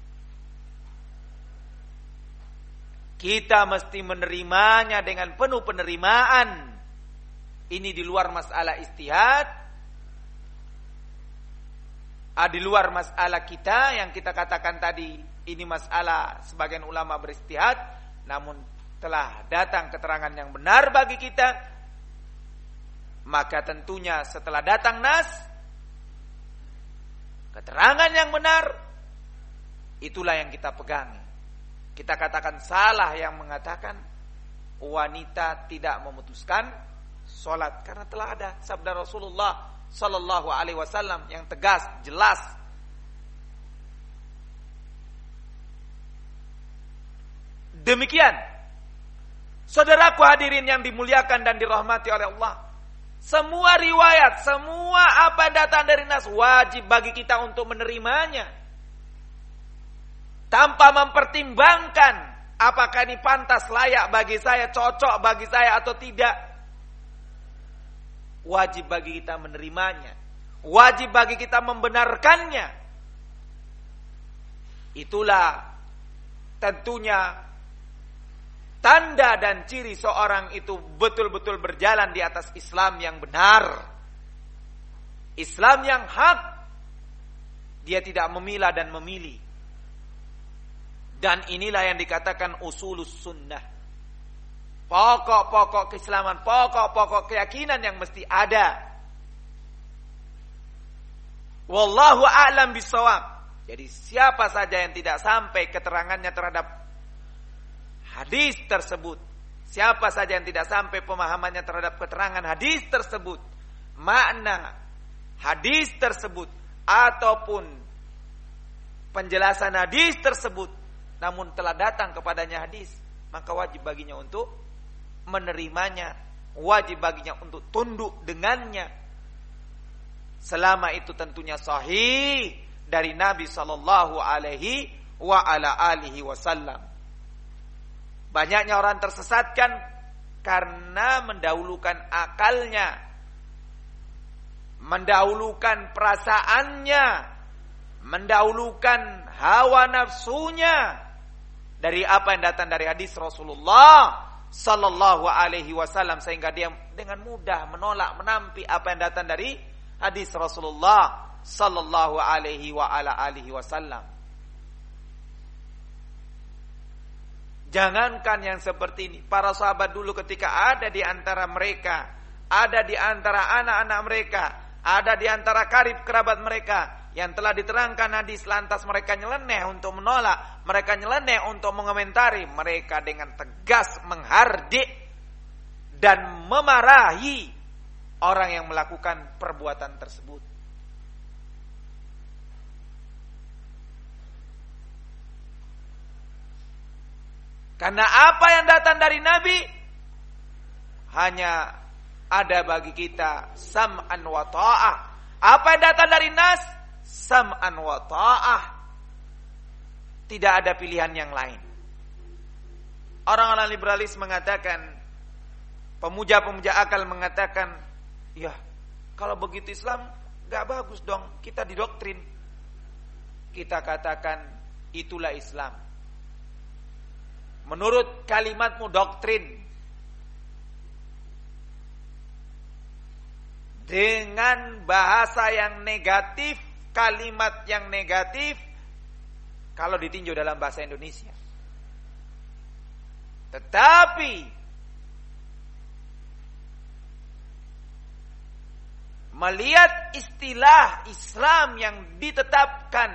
Kita mesti menerimanya dengan penuh penerimaan. Ini di luar masalah istihad, di luar masalah kita yang kita katakan tadi. Ini masalah sebagian ulama beristihad, namun telah datang keterangan yang benar bagi kita, maka tentunya setelah datang nas, keterangan yang benar, itulah yang kita pegangi. Kita katakan salah yang mengatakan wanita tidak memutuskan sholat, karena telah ada sabda Rasulullah sallallahu alaihi wasallam yang tegas, jelas. Demikian, saudaraku hadirin yang dimuliakan dan dirahmati oleh Allah, semua riwayat, semua apa yang datang dari nas wajib bagi kita untuk menerimanya, tanpa mempertimbangkan apakah ini pantas, layak bagi saya, cocok bagi saya atau tidak. Wajib bagi kita menerimanya, wajib bagi kita membenarkannya. Itulah tentunya tanda dan ciri seorang itu betul-betul berjalan di atas Islam yang benar, Islam yang hak. Dia tidak memilah dan memilih. Dan inilah yang dikatakan usulus sunnah, pokok-pokok keislaman, pokok-pokok keyakinan yang mesti ada. Wallahu a'lam bishawab. Jadi siapa saja yang tidak sampai keterangannya terhadap hadis tersebut, siapa saja yang tidak sampai pemahamannya terhadap keterangan hadis tersebut, makna hadis tersebut ataupun penjelasan hadis tersebut, namun telah datang kepadanya hadis, maka wajib baginya untuk menerimanya, wajib baginya untuk tunduk dengannya, selama itu tentunya sahih dari Nabi sallallahu alaihi wa ala alihi wasallam. Banyaknya orang tersesatkan karena mendahulukan akalnya, mendahulukan perasaannya, mendahulukan hawa nafsunya dari apa yang datang dari hadis Rasulullah sallallahu alaihi wasallam, sehingga dia dengan mudah menolak, menampi apa yang datang dari hadis Rasulullah sallallahu alaihi wa ala alihi wasallam. Jangankan yang seperti ini, para sahabat dulu ketika ada di antara mereka, ada di antara anak-anak mereka, ada di antara karib kerabat mereka yang telah diterangkan hadis, lantas mereka nyeleneh untuk menolak, mereka nyeleneh untuk mengomentari, mereka dengan tegas menghardik dan memarahi orang yang melakukan perbuatan tersebut. Karena apa yang datang dari Nabi hanya ada bagi kita sam'an wa ta'ah. Apa yang datang dari nas, sam'an wa ta'ah. Tidak ada pilihan yang lain. Orang-orang liberalis mengatakan, pemuja-pemuja akal mengatakan, ya kalau begitu Islam gak bagus dong, kita didoktrin. Kita katakan itulah Islam. Menurut kalimatmu doktrin, dengan bahasa yang negatif, kalimat yang negatif, kalau ditinjau dalam bahasa Indonesia. Tetapi melihat istilah Islam yang ditetapkan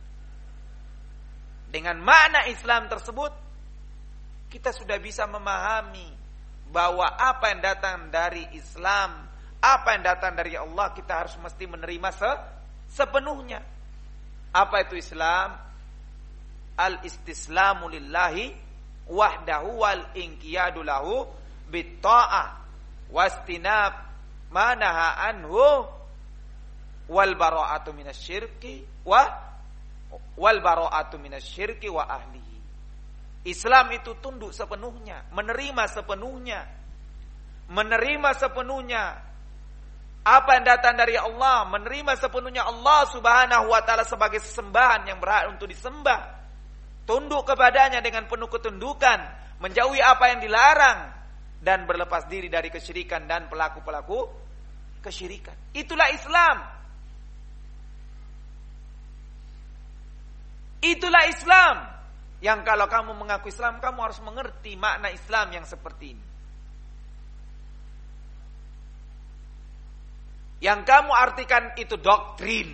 dengan makna Islam tersebut, kita sudah bisa memahami bahwa apa yang datang dari Islam, apa yang datang dari Allah, kita harus mesti menerima sepenuhnya. Apa itu Islam? Al-istislamu lillahi wahdahu wal inqiyadu lahu bitta'ah wastinab ma naha anhu wal bara'atu minasyirki wal bara'atu minasyirki wa ahlihi. Islam itu tunduk sepenuhnya, menerima sepenuhnya, menerima sepenuhnya apa yang datang dari Allah, menerima sepenuhnya Allah Subhanahu wa taala sebagai sesembahan yang berhak untuk disembah, tunduk kepadanya dengan penuh ketundukan, menjauhi apa yang dilarang, dan berlepas diri dari kesyirikan dan pelaku-pelaku kesyirikan. Itulah Islam. Itulah Islam Yang kalau kamu mengaku Islam, kamu harus mengerti makna Islam yang seperti ini. Yang kamu artikan itu doktrin.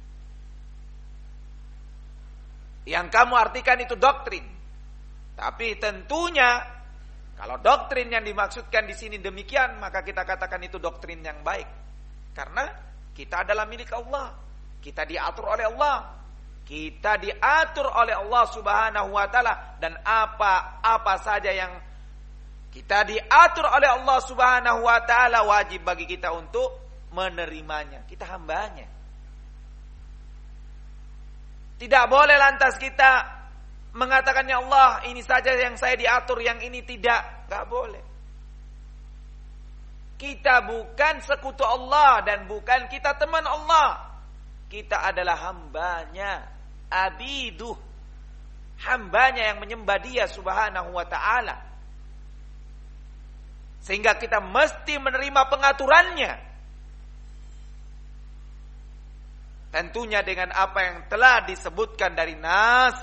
Yang kamu artikan itu doktrin. Tapi tentunya kalau doktrin yang dimaksudkan di sini demikian, maka kita katakan itu doktrin yang baik. Karena kita adalah milik Allah. Kita diatur oleh Allah. Kita diatur oleh Allah Subhanahu wa taala, dan apa saja yang kita diatur oleh Allah Subhanahu wa taala wajib bagi kita untuk menerimanya. Kita hambanya. Tidak boleh lantas kita mengatakan, ya Allah, ini saja yang saya diatur, yang ini tidak. Enggak boleh. Kita bukan sekutu Allah dan bukan kita teman Allah. Kita adalah hambanya, abiduh, hambanya yang menyembah Dia Subhanahu wa ta'ala. Sehingga kita mesti menerima pengaturannya. Tentunya dengan apa yang telah disebutkan dari nas.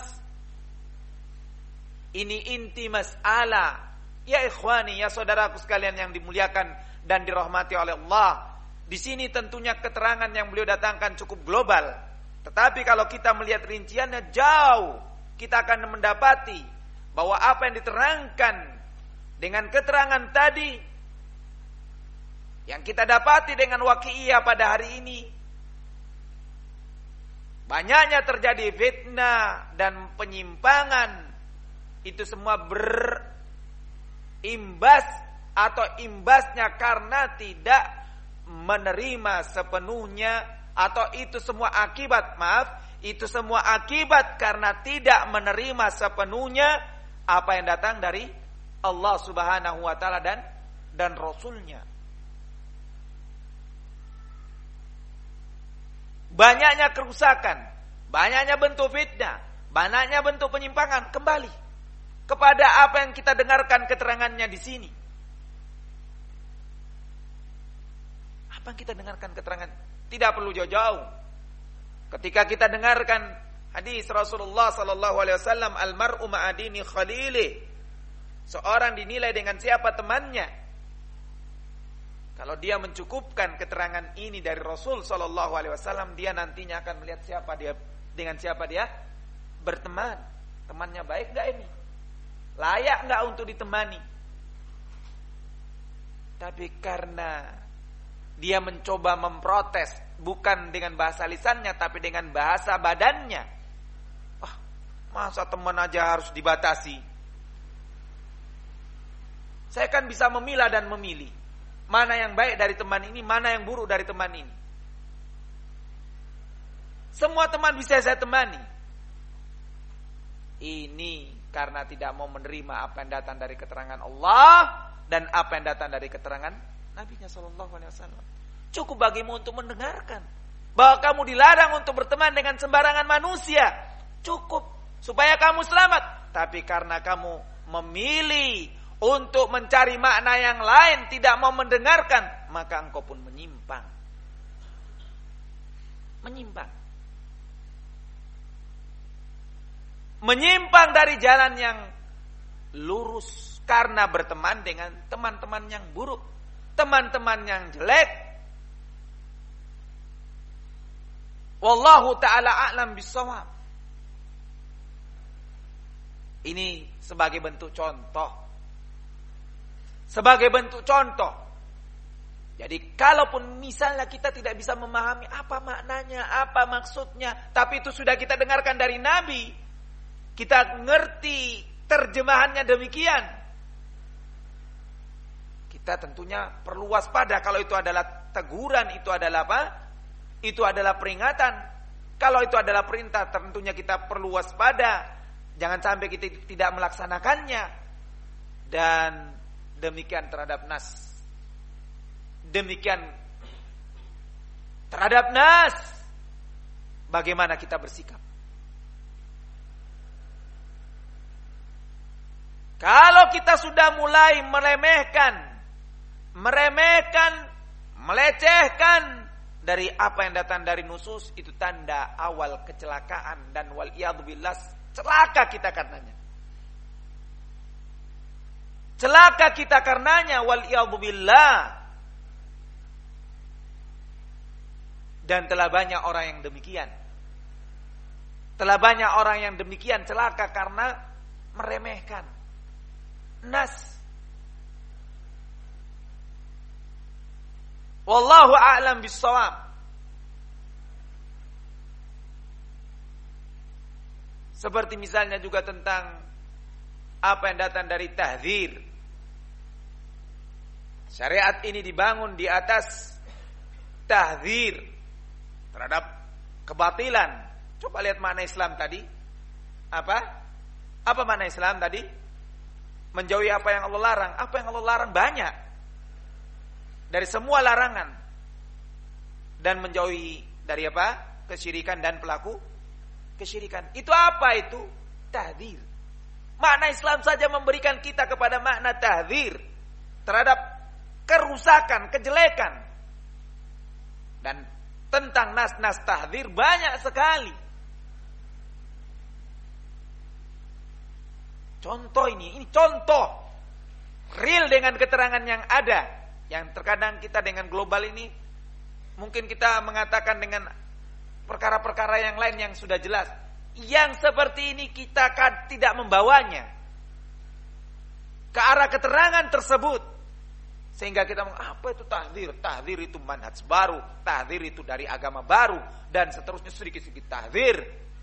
Ini inti masalah. Ya ikhwani, ya saudaraku sekalian yang dimuliakan dan dirahmati oleh Allah. Di sini tentunya keterangan yang beliau datangkan cukup global. Tetapi kalau kita melihat rinciannya jauh, kita akan mendapati bahwa apa yang diterangkan dengan keterangan tadi, yang kita dapati dengan waqi'iyah pada hari ini, banyaknya terjadi fitnah dan penyimpangan, itu semua berimbas atau imbasnya karena tidak menerima sepenuhnya, atau itu semua akibat, itu semua akibat karena tidak menerima sepenuhnya apa yang datang dari Allah Subhanahu wa taala dan Rasulnya. Banyaknya kerusakan, banyaknya bentuk fitnah, banyaknya bentuk penyimpangan, kembali kepada apa yang kita dengarkan keterangannya di sini. Apa yang kita dengarkan keterangan? Tidak perlu jauh-jauh. Ketika kita dengarkan hadis Rasulullah sallallahu alaihi wasallam, al-mar'u ma'adini khalili. Seorang dinilai dengan siapa temannya. Kalau dia mencukupkan keterangan ini dari Rasul sallallahu alaihi wasallam, dia nantinya akan melihat dengan siapa dia berteman. Temannya baik enggak ini? Layak enggak untuk ditemani? Tapi karena dia mencoba memprotes, bukan dengan bahasa lisannya, tapi dengan bahasa badannya. Masa teman aja harus dibatasi? Saya kan bisa memilah dan memilih mana yang baik dari teman ini, mana yang buruk dari teman ini. Semua teman bisa saya temani. Ini karena tidak mau menerima apa yang datang dari keterangan Allah dan apa yang datang dari keterangan Nabi-Nya sallallahu alaihi wasallam. Cukup bagimu untuk mendengarkan bahwa kamu dilarang untuk berteman dengan sembarangan manusia. Cukup supaya kamu selamat. Tapi karena kamu memilih untuk mencari makna yang lain, tidak mau mendengarkan, maka engkau pun menyimpang. Menyimpang dari jalan yang lurus karena berteman dengan teman-teman yang buruk, teman-teman yang jelek. Wallahu ta'ala a'lam bissawab. Ini sebagai bentuk contoh. Sebagai bentuk contoh. Jadi kalaupun misalnya kita tidak bisa memahami apa maknanya, apa maksudnya, tapi itu sudah kita dengarkan dari Nabi, kita ngerti terjemahannya demikian, kita tentunya perlu waspada. Kalau itu adalah teguran, itu adalah apa? Itu adalah peringatan. Kalau itu adalah perintah, tentunya kita perlu waspada. Jangan sampai kita tidak melaksanakannya. Dan demikian terhadap nas. Demikian terhadap nas. Bagaimana kita bersikap? Kalau kita sudah mulai meremehkan, melecehkan dari apa yang datang dari nusus, itu tanda awal kecelakaan dan waliyadzubillah, celaka kita karenanya. Celaka kita karenanya, waliyadzubillah. Dan telah banyak orang yang demikian. Telah banyak orang yang demikian celaka karena meremehkan nas. Wallahu a'lam bissawab. Seperti misalnya juga tentang apa yang datang dari tahdzir. Syariat ini dibangun di atas tahdzir terhadap kebatilan. Coba lihat makna Islam tadi. Apa? Apa makna Islam tadi? Menjauhi apa yang Allah larang. Apa yang Allah larang banyak. Dari semua larangan. Dan menjauhi dari apa? Kesyirikan dan pelaku kesyirikan. Itu apa itu? Tahdzir. Makna Islam saja memberikan kita kepada makna tahdzir terhadap kerusakan, kejelekan. Dan tentang nas-nas tahdzir banyak sekali. Contoh ini contoh real dengan keterangan yang ada. Yang terkadang kita dengan global ini mungkin kita mengatakan dengan perkara-perkara yang lain yang sudah jelas. Yang seperti ini kita tidak membawanya ke arah keterangan tersebut. Sehingga kita apa itu tahdzir? Tahdzir itu manhaj baru, tahdzir itu dari agama baru, dan seterusnya sedikit-sedikit tahdzir.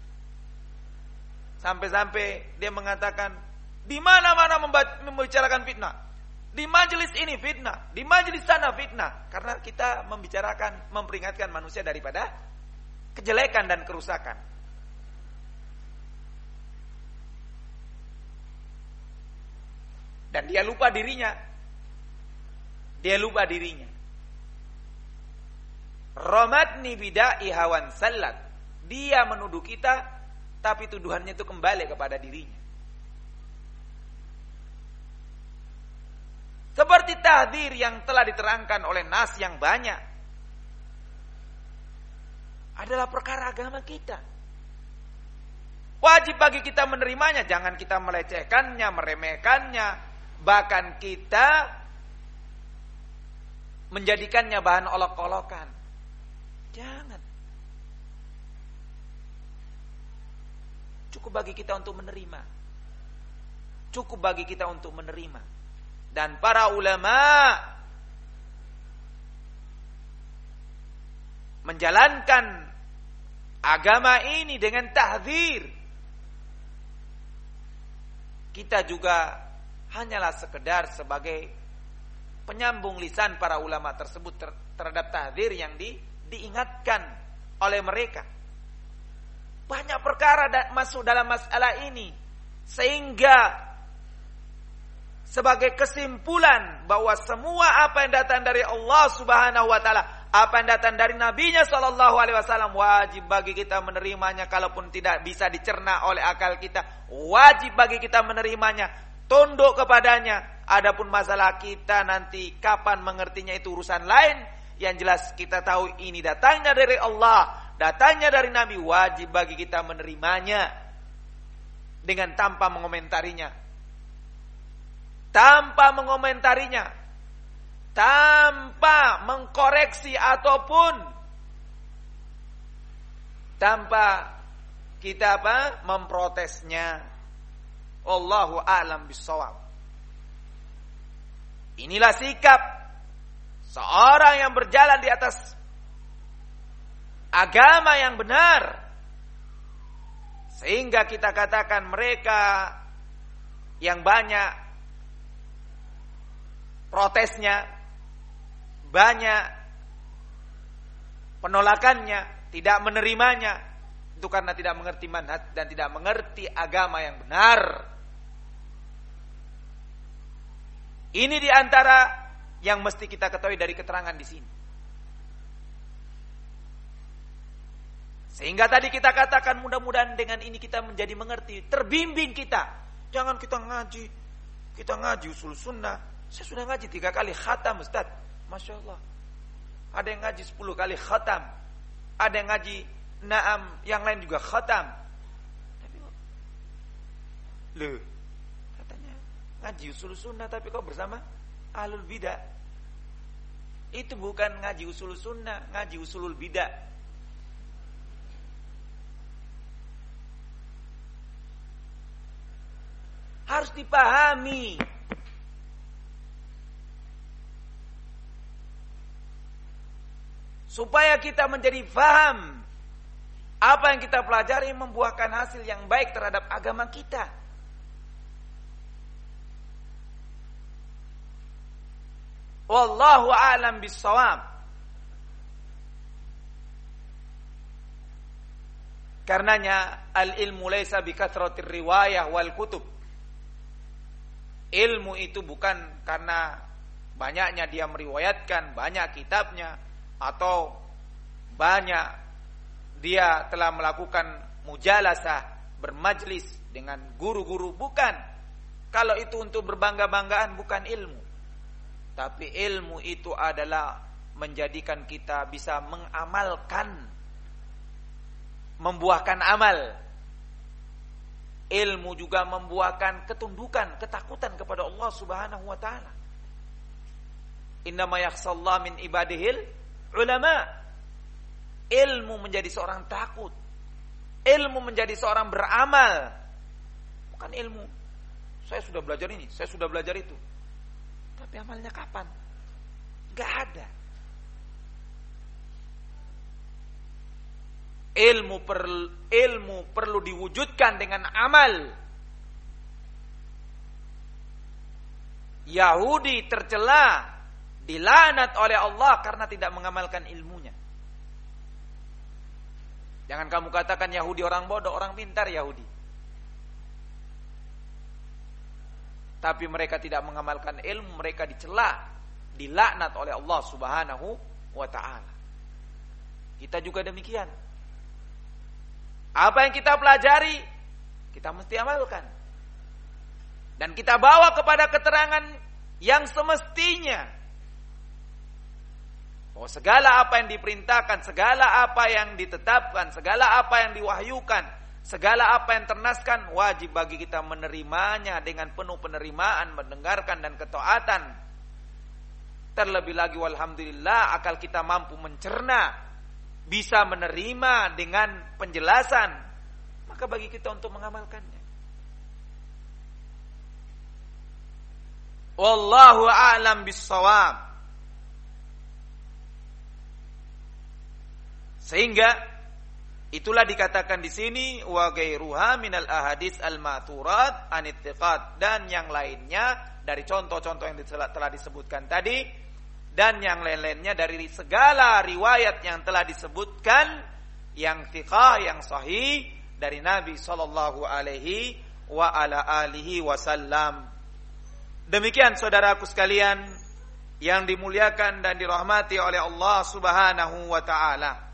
Sampai-sampai dia mengatakan di mana-mana membicarakan fitnah. Di majelis ini fitnah, di majelis sana fitnah. Karena kita membicarakan, memperingatkan manusia daripada kejelekan dan kerusakan. Dan dia lupa dirinya. Dia lupa dirinya. Ramatni bida'i hawan sallat. Dia menuduh kita, tapi tuduhannya itu kembali kepada dirinya. Seperti tahdzir yang telah diterangkan oleh nas yang banyak. Adalah perkara agama kita. Wajib bagi kita menerimanya. Jangan kita melecehkannya, meremehkannya. Bahkan kita menjadikannya bahan olok-olokan. Jangan. Cukup bagi kita untuk menerima. Cukup bagi kita untuk menerima. Dan para ulama menjalankan agama ini dengan tahdzir. Kita juga hanyalah sekedar sebagai penyambung lisan para ulama tersebut terhadap tahdzir yang diingatkan oleh mereka. Banyak perkara masuk dalam masalah ini, sehingga sebagai kesimpulan bahwa semua apa yang datang dari Allah Subhanahu wa taala, apa yang datang dari nabinya sallallahu alaihi wasallam, wajib bagi kita menerimanya. Kalaupun tidak bisa dicerna oleh akal kita, wajib bagi kita menerimanya, tunduk kepadanya. Adapun masalah kita nanti kapan mengertinya itu urusan lain. Yang jelas kita tahu ini datangnya dari Allah, datangnya dari Nabi, wajib bagi kita menerimanya dengan tanpa mengomentarinya. Tanpa mengomentarinya, tanpa mengkoreksi ataupun tanpa kita memprotesnya. Wallahu a'lam bissawab. Inilah sikap seorang yang berjalan di atas agama yang benar, sehingga kita katakan mereka yang banyak protesnya, banyak penolakannya, tidak menerimanya, itu karena tidak mengerti manhaj dan tidak mengerti agama yang benar. Ini diantara yang mesti kita ketahui dari keterangan di sini. Sehingga tadi kita katakan mudah-mudahan dengan ini kita menjadi mengerti, terbimbing kita. Jangan kita ngaji usul sunnah. Saya sudah ngaji 3 kali khatam, Ustaz. Masya Allah. Ada yang ngaji 10 kali khatam. Ada yang ngaji naam, yang lain juga khatam. Tapi katanya ngaji usul sunnah tapi kok bersama ahlul bidah. Itu bukan ngaji usul sunnah, ngaji usulul bidah. Harus dipahami. Supaya kita menjadi faham apa yang kita pelajari membuahkan hasil yang baik terhadap agama kita. Wallahu a'lam bissawab. Karenanya al-ilmu laisa bikathratir riwayah wal kutub. Ilmu itu bukan karena banyaknya dia meriwayatkan, banyak kitabnya, atau banyak dia telah melakukan mujalasah, bermajlis dengan guru-guru. Bukan. Kalau itu untuk berbangga-banggaan, bukan ilmu. Tapi ilmu itu adalah menjadikan kita bisa mengamalkan, membuahkan amal. Ilmu juga membuahkan ketundukan, ketakutan kepada Allah Subhanahu wa taala. Innama yakhshallaha min ibadihil ulama. Ilmu menjadi seorang takut. Ilmu menjadi seorang beramal. Bukan ilmu, saya sudah belajar ini, saya sudah belajar itu. Tapi amalnya kapan? Gak ada. Ilmu perlu diwujudkan dengan amal. Yahudi tercela, dilaknat oleh Allah karena tidak mengamalkan ilmunya. Jangan kamu katakan Yahudi orang bodoh, orang pintar Yahudi. Tapi mereka tidak mengamalkan ilmu, mereka dicela, dilaknat oleh Allah Subhanahu wa taala. Kita juga demikian. Apa yang kita pelajari, kita mesti amalkan. Dan kita bawa kepada keterangan yang semestinya. Bahwa segala apa yang diperintahkan, segala apa yang ditetapkan, segala apa yang diwahyukan, segala apa yang ternaskan, wajib bagi kita menerimanya dengan penuh penerimaan, mendengarkan dan ketaatan. Terlebih lagi walhamdulillah akal kita mampu mencerna, bisa menerima dengan penjelasan, maka bagi kita untuk mengamalkannya. Wallahu a'lam bissawab. Sehingga itulah dikatakan di sini wa ghairuha minal ahadits al-ma'thurat an ittiqad, dan yang lainnya dari contoh-contoh yang telah disebutkan tadi, dan yang lain-lainnya dari segala riwayat yang telah disebutkan yang thiqah, yang sahih dari Nabi sallallahu alaihi wa ala alihi wasallam. Demikian saudaraku sekalian yang dimuliakan dan dirahmati oleh Allah Subhanahu wa taala.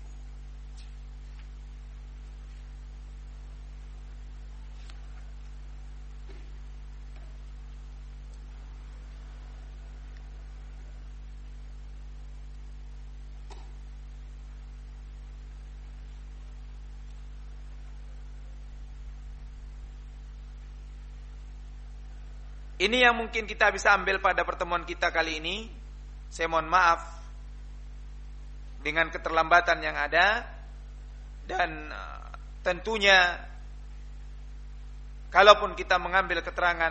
Ini yang mungkin kita bisa ambil pada pertemuan kita kali ini. Saya mohon maaf dengan keterlambatan yang ada. Dan tentunya kalaupun kita mengambil keterangan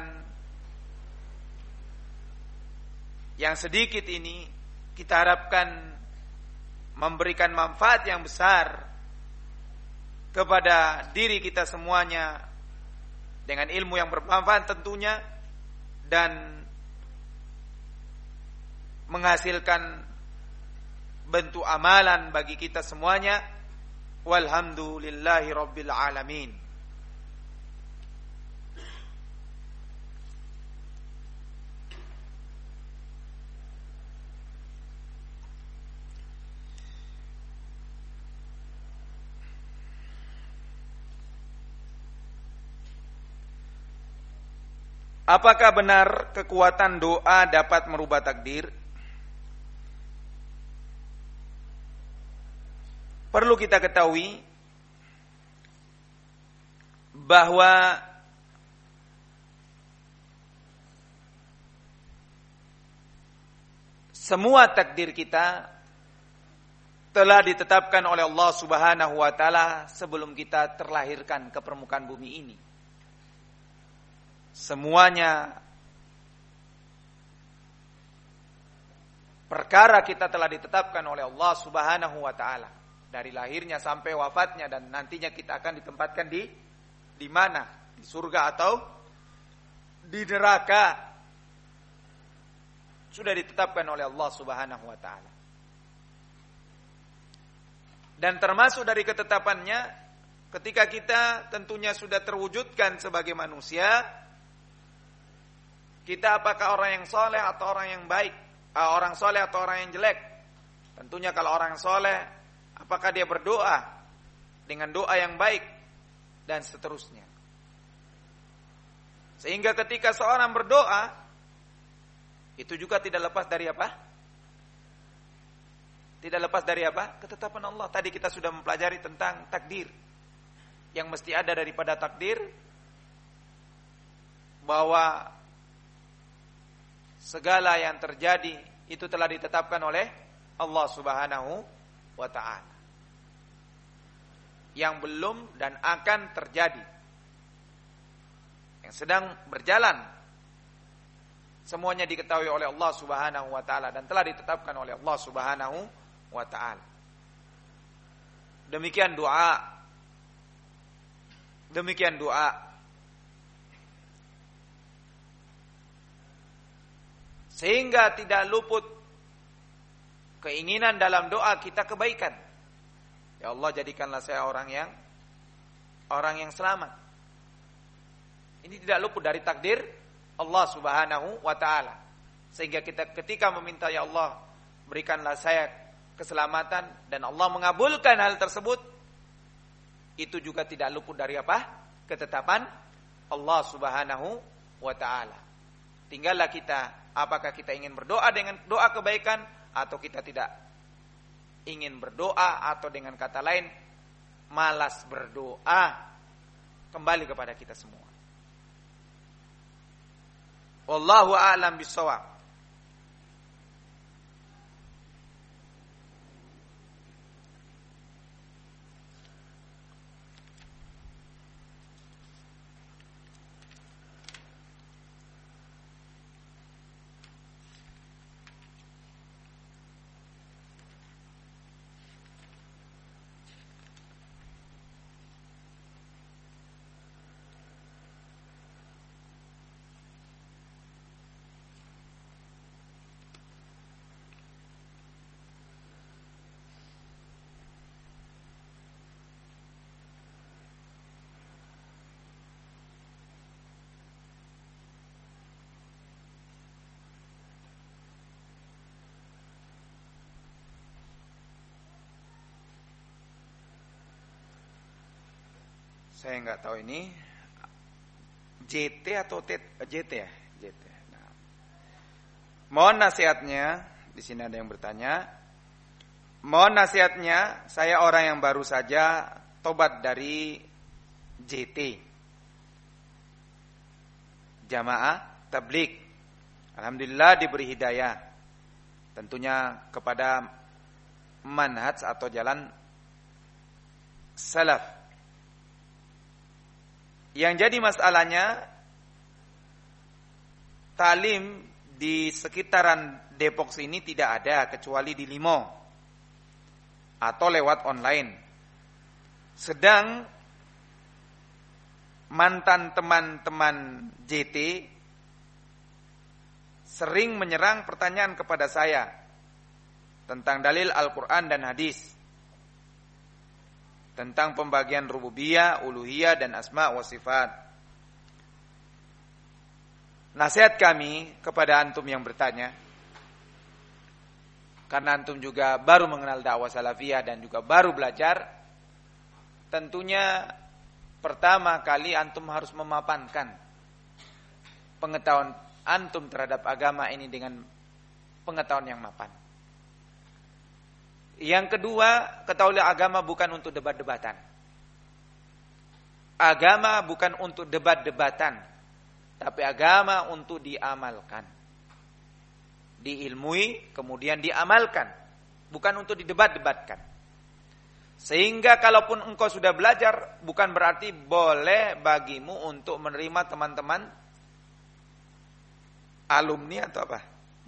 yang sedikit ini, kita harapkan memberikan manfaat yang besar kepada diri kita semuanya dengan ilmu yang bermanfaat tentunya, dan menghasilkan bentuk amalan bagi kita semuanya. Walhamdulillahi rabbil alamin. Apakah benar kekuatan doa dapat merubah takdir? Perlu kita ketahui bahwa semua takdir kita telah ditetapkan oleh Allah Subhanahu wa taala sebelum kita terlahirkan ke permukaan bumi ini. Semuanya perkara kita telah ditetapkan oleh Allah Subhanahu wa taala dari lahirnya sampai wafatnya, dan nantinya kita akan ditempatkan di mana? Di surga atau di neraka. Sudah ditetapkan oleh Allah Subhanahu wa taala. Dan termasuk dari ketetapannya, ketika kita tentunya sudah terwujudkan sebagai manusia, kita apakah orang yang soleh atau orang yang baik, orang soleh atau orang yang jelek. Tentunya kalau orang soleh, apakah dia berdoa dengan doa yang baik, dan seterusnya. Sehingga ketika seorang berdoa, itu juga tidak lepas dari apa? Tidak lepas dari apa? Ketetapan Allah. Tadi kita sudah mempelajari tentang takdir. Yang mesti ada daripada takdir, bahwa segala yang terjadi itu telah ditetapkan oleh Allah Subhanahu wa ta'ala. Yang belum dan akan terjadi, yang sedang berjalan, semuanya diketahui oleh Allah Subhanahu wa ta'ala dan telah ditetapkan oleh Allah Subhanahu wa ta'ala. Demikian doa. Demikian doa. Sehingga tidak luput keinginan dalam doa kita kebaikan. Ya Allah, jadikanlah saya orang yang selamat. Ini tidak luput dari takdir Allah Subhanahu wa ta'ala. Sehingga kita ketika meminta, ya Allah, berikanlah saya keselamatan, dan Allah mengabulkan hal tersebut, itu juga tidak luput dari apa? Ketetapan Allah Subhanahu wa ta'ala. Tinggallah kita, apakah kita ingin berdoa dengan doa kebaikan, atau kita tidak ingin berdoa, atau dengan kata lain malas berdoa. Kembali kepada kita semua. Wallahu a'lam bissawab. Saya nggak tahu ini JT atau JT ya, JT. Nah, mohon nasihatnya. Di sini ada yang bertanya. Mohon nasihatnya, saya orang yang baru saja tobat dari JT, Jamaah Tabligh. Alhamdulillah diberi hidayah. Tentunya kepada manhaj atau jalan salaf. Yang jadi masalahnya, talim di sekitaran Depok sini tidak ada kecuali di Limo atau lewat online. Sedang mantan teman-teman JT sering menyerang pertanyaan kepada saya tentang dalil Al-Quran dan hadis, tentang pembagian rububiyah, uluhiyah, dan asma wa sifat. Nasihat kami kepada antum yang bertanya, karena antum juga baru mengenal dakwah salafiyah dan juga baru belajar, tentunya pertama kali antum harus memapankan pengetahuan antum terhadap agama ini dengan pengetahuan yang mapan. Yang kedua, ketahuilah agama bukan untuk debat-debatan. Agama bukan untuk debat-debatan, tapi agama untuk diamalkan. diilmui, kemudian diamalkan, bukan untuk didebat-debatkan. Sehingga kalaupun engkau sudah belajar, bukan berarti boleh bagimu untuk menerima teman-teman alumni atau apa?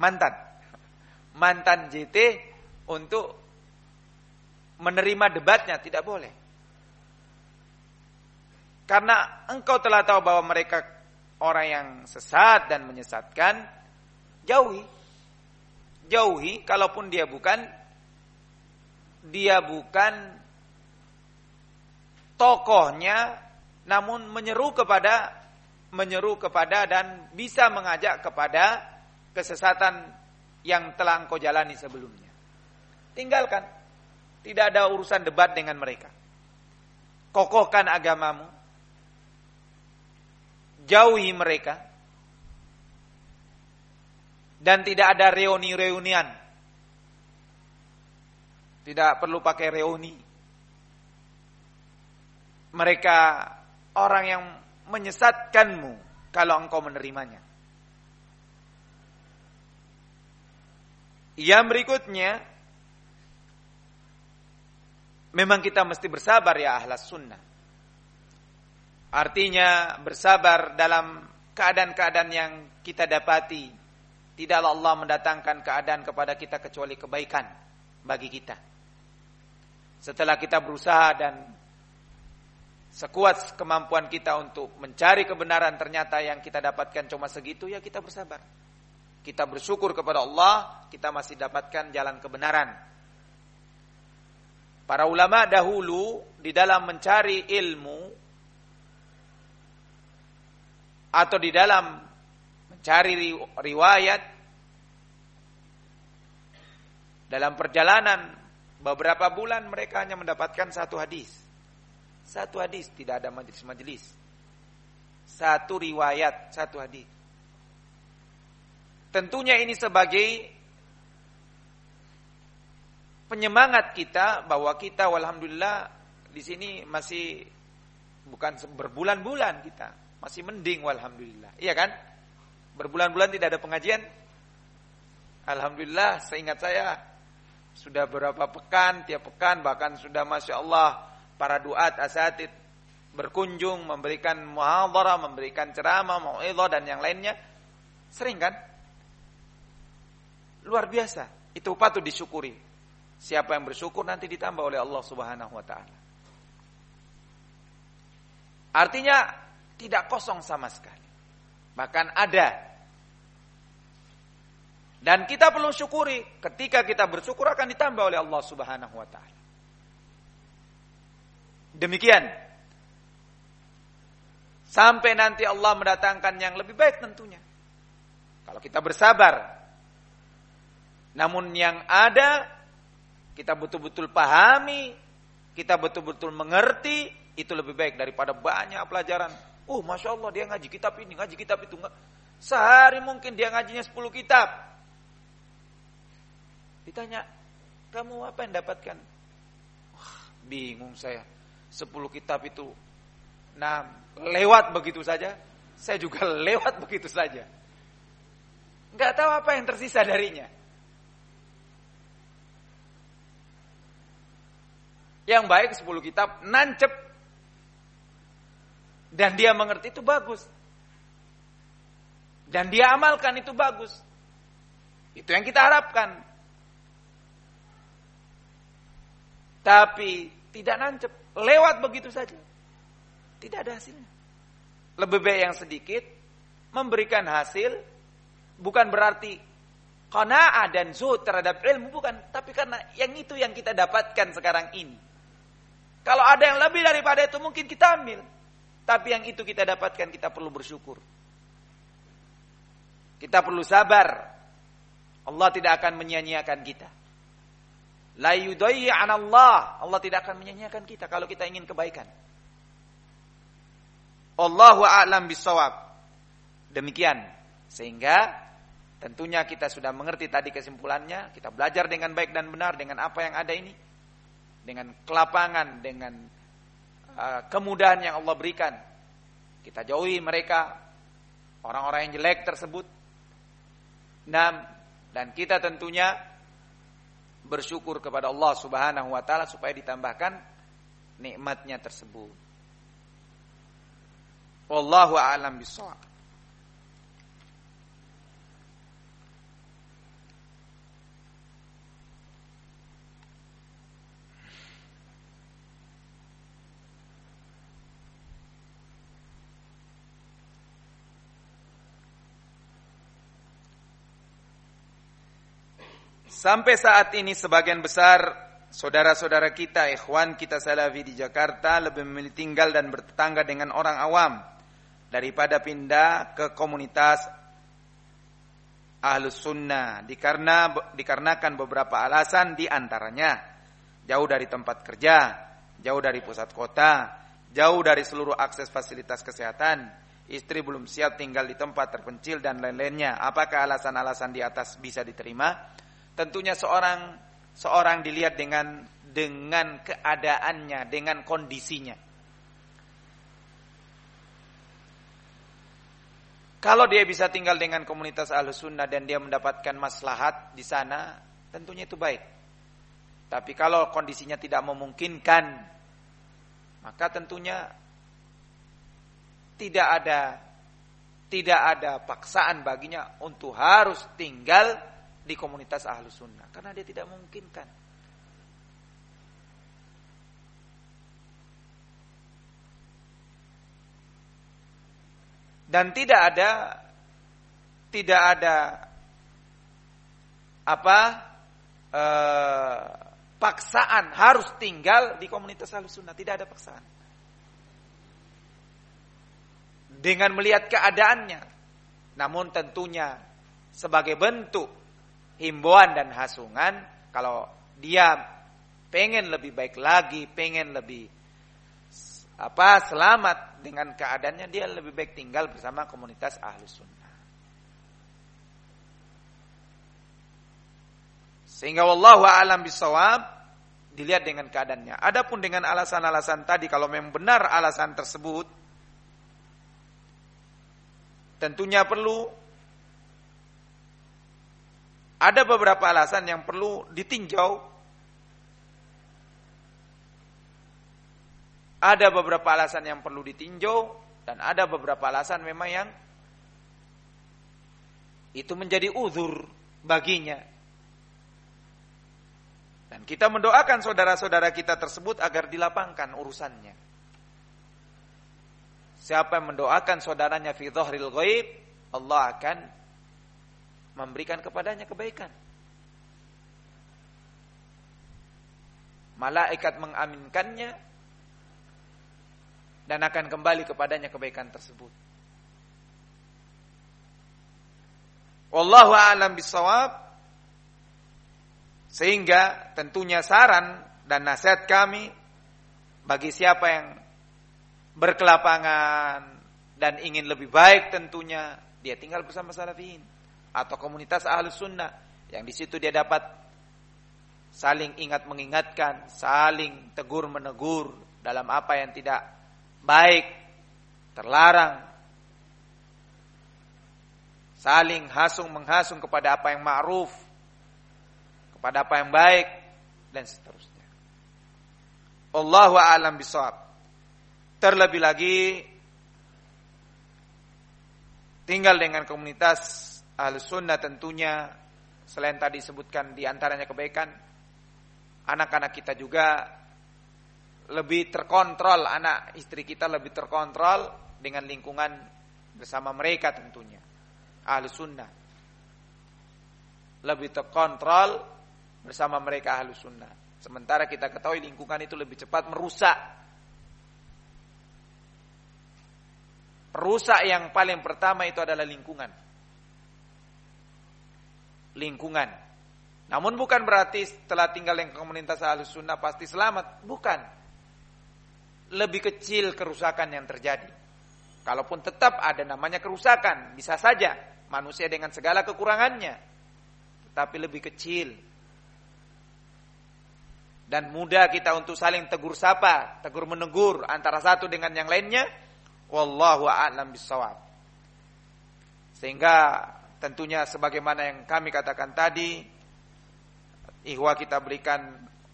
Mantan JT untuk menerima debatnya, tidak boleh. Karena engkau telah tahu bahwa mereka orang yang sesat dan menyesatkan, jauhi, kalaupun dia bukan tokohnya, namun menyeru kepada dan bisa mengajak kepada kesesatan yang telah engkau jalani sebelumnya. Tinggalkan, tidak ada urusan debat dengan mereka. Kokohkan agamamu, jauhi mereka, dan tidak ada reuni-reunian. Tidak perlu pakai reuni. Mereka orang yang menyesatkanmu kalau engkau menerimanya. Yang berikutnya, memang kita mesti bersabar ya ahlas sunnah. Artinya bersabar dalam keadaan-keadaan yang kita dapati. Tidaklah Allah mendatangkan keadaan kepada kita kecuali kebaikan bagi kita. Setelah kita berusaha dan sekuat kemampuan kita untuk mencari kebenaran, ternyata yang kita dapatkan cuma segitu, ya kita bersabar. Kita bersyukur kepada Allah, kita masih dapatkan jalan kebenaran. Para ulama dahulu di dalam mencari ilmu atau di dalam mencari riwayat, dalam perjalanan beberapa bulan mereka hanya mendapatkan satu hadis, tidak ada majelis-majelis. Satu riwayat, satu hadis. Tentunya ini sebagai penyemangat kita bahwa kita walhamdulillah di sini masih bukan berbulan-bulan kita. Masih mending walhamdulillah. Iya kan? Berbulan-bulan tidak ada pengajian. Alhamdulillah, seingat saya sudah berapa pekan, tiap pekan bahkan sudah Masya Allah para duat asatid berkunjung, memberikan muhadharah, memberikan ceramah, mau'idhah dan yang lainnya. Sering kan? Luar biasa. Itu patut disyukuri. Siapa yang bersyukur nanti ditambah oleh Allah Subhanahu wa taala. Artinya tidak kosong sama sekali. Bahkan ada. Dan kita perlu syukuri. Ketika kita bersyukur akan ditambah oleh Allah Subhanahu wa ta'ala. Demikian. Sampai nanti Allah mendatangkan yang lebih baik tentunya. Kalau kita bersabar. Namun yang ada, kita betul-betul pahami, kita betul-betul mengerti, itu lebih baik daripada banyak pelajaran. Masya Allah dia ngaji kitab ini, ngaji kitab itu. Sehari mungkin dia ngajinya 10 kitab. Ditanya, kamu apa yang dapatkan? Bingung saya. 10 kitab itu. Nah, lewat begitu saja. Saya juga lewat begitu saja. Nggak tahu apa yang tersisa darinya. Yang baik 10 kitab, nancep. Dan dia mengerti itu bagus. Dan dia amalkan itu bagus. Itu yang kita harapkan. Tapi tidak nancep, lewat begitu saja. Tidak ada hasilnya. Lebih baik yang sedikit memberikan hasil, bukan berarti qanaah dan zuhud terhadap ilmu, bukan, tapi karena yang itu yang kita dapatkan sekarang ini. Kalau ada yang lebih daripada itu mungkin kita ambil. Tapi yang itu kita dapatkan, kita perlu bersyukur. Kita perlu sabar. Allah tidak akan menyia-nyiakan kita. La yudayyi'an Allah. Allah tidak akan menyia-nyiakan kita kalau kita ingin kebaikan. Allahu a'lam bissawab. Demikian. Sehingga tentunya kita sudah mengerti tadi kesimpulannya. Kita belajar dengan baik dan benar dengan apa yang ada ini. Dengan kelapangan, dengan kemudahan yang Allah berikan. Kita jauhi mereka, orang-orang yang jelek tersebut. Nah, Dan kita tentunya bersyukur kepada Allah Subhanahu wa taala supaya ditambahkan nikmatnya tersebut. Wallahu a'lam bishawab. Sampai saat ini sebagian besar saudara-saudara kita, ikhwan kita Salafi di Jakarta lebih memilih tinggal dan bertetangga dengan orang awam daripada pindah ke komunitas Ahlus Sunnah dikarenakan beberapa alasan, di antaranya jauh dari tempat kerja, jauh dari pusat kota, jauh dari seluruh akses fasilitas kesehatan, istri belum siap tinggal di tempat terpencil dan lain-lainnya. Apakah alasan-alasan di atas bisa diterima? Tentunya seorang dilihat dengan keadaannya, dengan kondisinya. Kalau dia bisa tinggal dengan komunitas Ahlus Sunnah dan dia mendapatkan maslahat di sana, tentunya itu baik. Tapi kalau kondisinya tidak memungkinkan, maka tentunya tidak ada paksaan baginya untuk harus tinggal di komunitas Ahlus Sunnah, karena dia tidak memungkinkan. Dan tidak ada paksaan harus tinggal di komunitas Ahlus Sunnah, tidak ada paksaan. Dengan melihat keadaannya, namun tentunya sebagai bentuk himbauan dan hasungan, kalau dia pengen lebih baik lagi, pengen lebih selamat dengan keadaannya, dia lebih baik tinggal bersama komunitas Ahlus Sunnah. Sehingga wallahu a'lam bishawab, dilihat dengan keadaannya. Adapun dengan alasan-alasan tadi, kalau memang benar alasan tersebut, tentunya ada beberapa alasan yang perlu ditinjau. Ada beberapa alasan yang perlu ditinjau, dan ada beberapa alasan memang yang itu menjadi uzur baginya. Dan kita mendoakan saudara-saudara kita tersebut agar dilapangkan urusannya. Siapa yang mendoakan saudaranya fi dhahril ghaib, Allah akan memberikan kepadanya kebaikan. Malaikat mengaminkannya dan akan kembali kepadanya kebaikan tersebut. Wallahu a'lam bishawab. Sehingga tentunya saran dan nasihat kami bagi siapa yang berkelapangan dan ingin lebih baik, tentunya dia tinggal bersama salafiyin atau komunitas Ahlus Sunnah, yang di situ dia dapat saling ingat mengingatkan, saling tegur menegur dalam apa yang tidak baik, terlarang, saling hasung menghasung kepada apa yang ma'ruf, kepada apa yang baik, dan seterusnya. Allahu a'lam bishawab. Terlebih lagi tinggal dengan komunitas Ahlus Sunnah, tentunya selain tadi disebutkan di antaranya kebaikan, anak-anak kita juga lebih terkontrol, anak istri kita lebih terkontrol dengan lingkungan bersama mereka, tentunya Ahlus Sunnah lebih terkontrol bersama mereka Ahlus Sunnah. Sementara kita ketahui lingkungan itu lebih cepat merusak. Perusak yang paling pertama itu adalah lingkungan. Namun bukan berarti setelah tinggal dengan komunitas Ahlus Sunnah pasti selamat. Bukan. Lebih kecil kerusakan yang terjadi. Kalaupun tetap ada namanya kerusakan, bisa saja manusia dengan segala kekurangannya, tetapi lebih kecil. Dan mudah kita untuk saling tegur sapa, tegur menegur antara satu dengan yang lainnya. Wallahu a'lam bishawab. Sehingga tentunya sebagaimana yang kami katakan tadi, ihwa kita berikan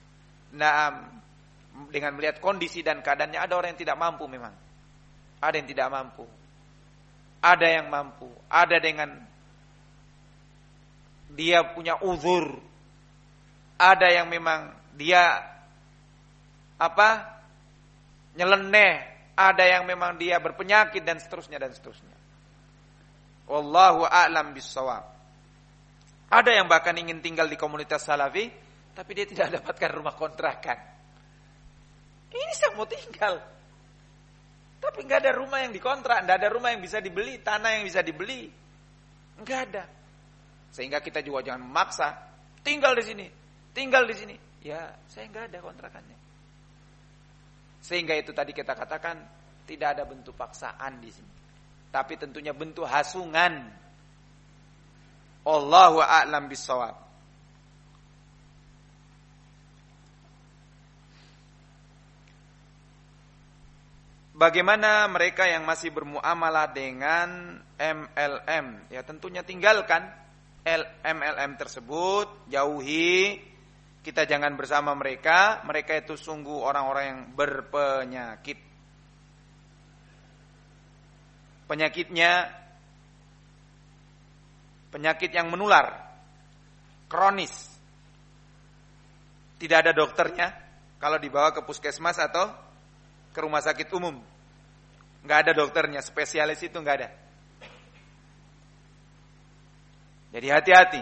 dengan melihat kondisi dan keadaannya. Ada orang yang tidak mampu memang. Ada yang tidak mampu. Ada yang mampu. Ada dengan dia punya uzur. Ada yang memang dia nyeleneh. Ada yang memang dia berpenyakit dan seterusnya dan seterusnya. Wallahu a'lam bissawab. Ada yang bahkan ingin tinggal di komunitas salafi, tapi dia tidak dapatkan rumah kontrakan. Ini saya mau tinggal, tapi nggak ada rumah yang dikontrak, nggak ada rumah yang bisa dibeli, tanah yang bisa dibeli, nggak ada. Sehingga kita juga jangan memaksa tinggal di sini. Ya, saya nggak ada kontrakannya. Sehingga itu tadi kita katakan tidak ada bentuk paksaan di sini, tapi tentunya bentuk hasungan. Allahu a'lam bissawab. Bagaimana mereka yang masih bermuamalah dengan MLM? Ya tentunya tinggalkan MLM tersebut, jauhi. Kita jangan bersama mereka. Mereka itu sungguh orang-orang yang berpenyakit. Penyakitnya penyakit yang menular, kronis. Tidak ada dokternya kalau dibawa ke puskesmas atau ke rumah sakit umum. Enggak ada dokternya, spesialis itu enggak ada. Jadi hati-hati.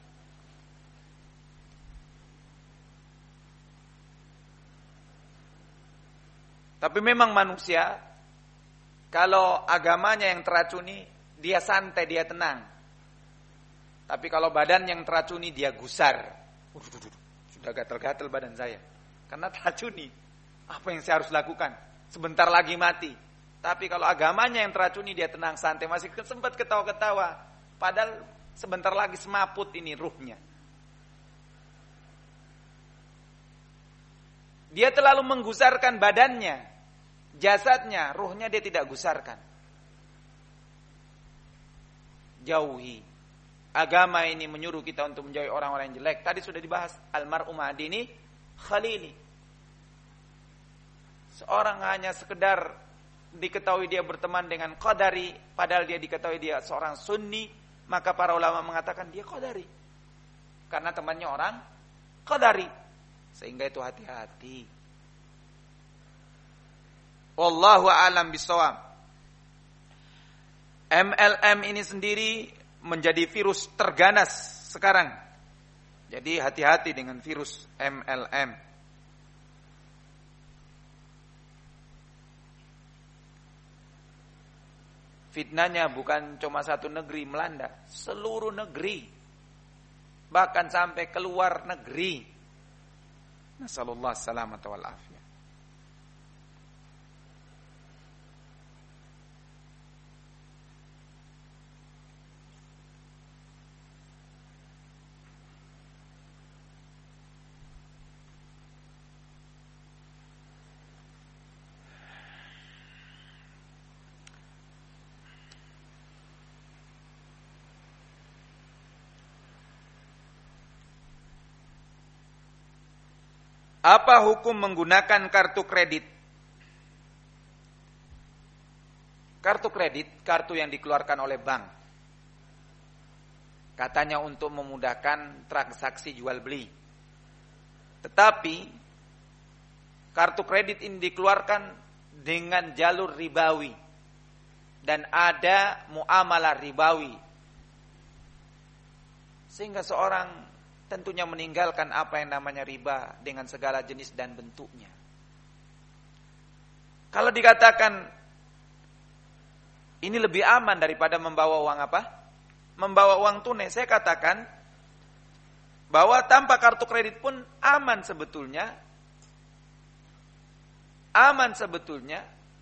Tapi memang manusia, kalau agamanya yang teracuni, dia santai, dia tenang. Tapi kalau badan yang teracuni, dia gusar. Sudah gatal-gatal badan saya. Karena teracuni. Apa yang saya harus lakukan? Sebentar lagi mati. Tapi kalau agamanya yang teracuni, dia tenang, santai. Masih sempat ketawa-ketawa. Padahal sebentar lagi semaput ini ruhnya. Dia terlalu menggusarkan badannya, jasadnya, ruhnya dia tidak gusarkan. Jauhi. Agama ini menyuruh kita untuk menjauhi orang-orang yang jelek. Tadi sudah dibahas. Almar'u ma'adini khalili. Seorang hanya sekedar diketahui dia berteman dengan qadari, padahal dia diketahui dia seorang sunni, maka para ulama mengatakan dia qadari. Karena temannya orang qadari. Sehingga itu hati-hati. Wallahu a'lam bishawab. MLM ini sendiri menjadi virus terganas sekarang. Jadi hati-hati dengan virus MLM. Fitnahnya bukan cuma satu negeri melanda, seluruh negeri. Bahkan sampai keluar negeri. Nasallallahu salamata wal afiyah. Apa hukum menggunakan kartu kredit? Kartu kredit, kartu yang dikeluarkan oleh bank. Katanya untuk memudahkan transaksi jual beli. Tetapi kartu kredit ini dikeluarkan dengan jalur ribawi. Dan ada muamalah ribawi. Sehingga seorang tentunya meninggalkan apa yang namanya riba dengan segala jenis dan bentuknya. Kalau dikatakan ini lebih aman daripada membawa uang apa? Membawa uang tunai. Saya katakan bahwa tanpa kartu kredit pun aman sebetulnya. Aman sebetulnya.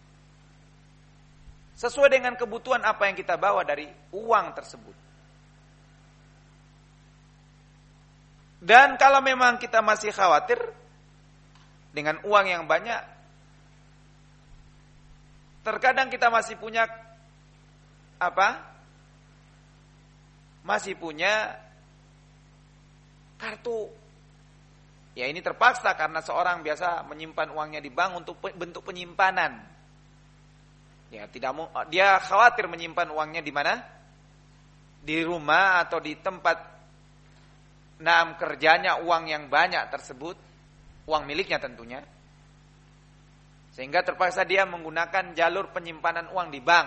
Sesuai dengan kebutuhan apa yang kita bawa dari uang tersebut. Dan kalau memang kita masih khawatir dengan uang yang banyak, terkadang kita masih punya masih punya kartu. Ya ini terpaksa karena seorang biasa menyimpan uangnya di bank untuk bentuk penyimpanan. Ya dia khawatir menyimpan uangnya di mana? Di rumah atau di tempat kerjanya uang yang banyak tersebut, uang miliknya tentunya. Sehingga terpaksa dia menggunakan jalur penyimpanan uang di bank.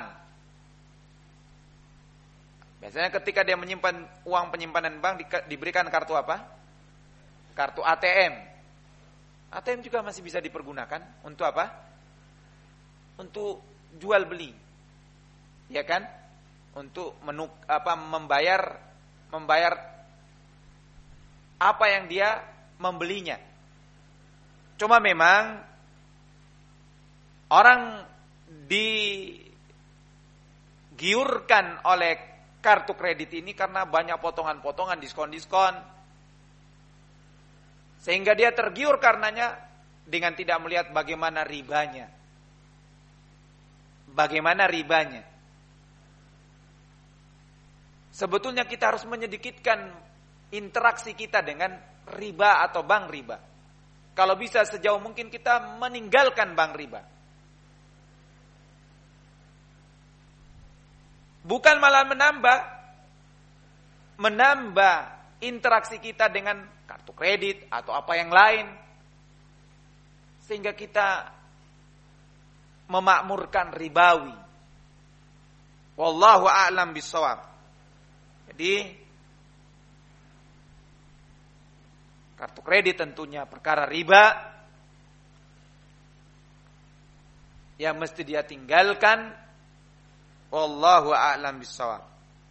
Biasanya ketika dia menyimpan uang penyimpanan bank diberikan kartu apa? Kartu ATM. ATM juga masih bisa dipergunakan untuk apa? Untuk jual beli. Ya kan? Untuk membayar apa yang dia membelinya. Cuma memang orang digiurkan oleh kartu kredit ini karena banyak potongan-potongan, diskon-diskon. Sehingga dia tergiur karenanya dengan tidak melihat bagaimana ribanya. Bagaimana ribanya. Sebetulnya kita harus menyedikitkan interaksi kita dengan riba atau bank riba. Kalau bisa sejauh mungkin kita meninggalkan bank riba. Bukan malah menambah interaksi kita dengan kartu kredit atau apa yang lain. Sehingga kita memakmurkan ribawi. Wallahu a'lam bishawab. Jadi kartu kredit tentunya perkara riba yang mesti dia tinggalkan. Wallahu a'lam bishawab.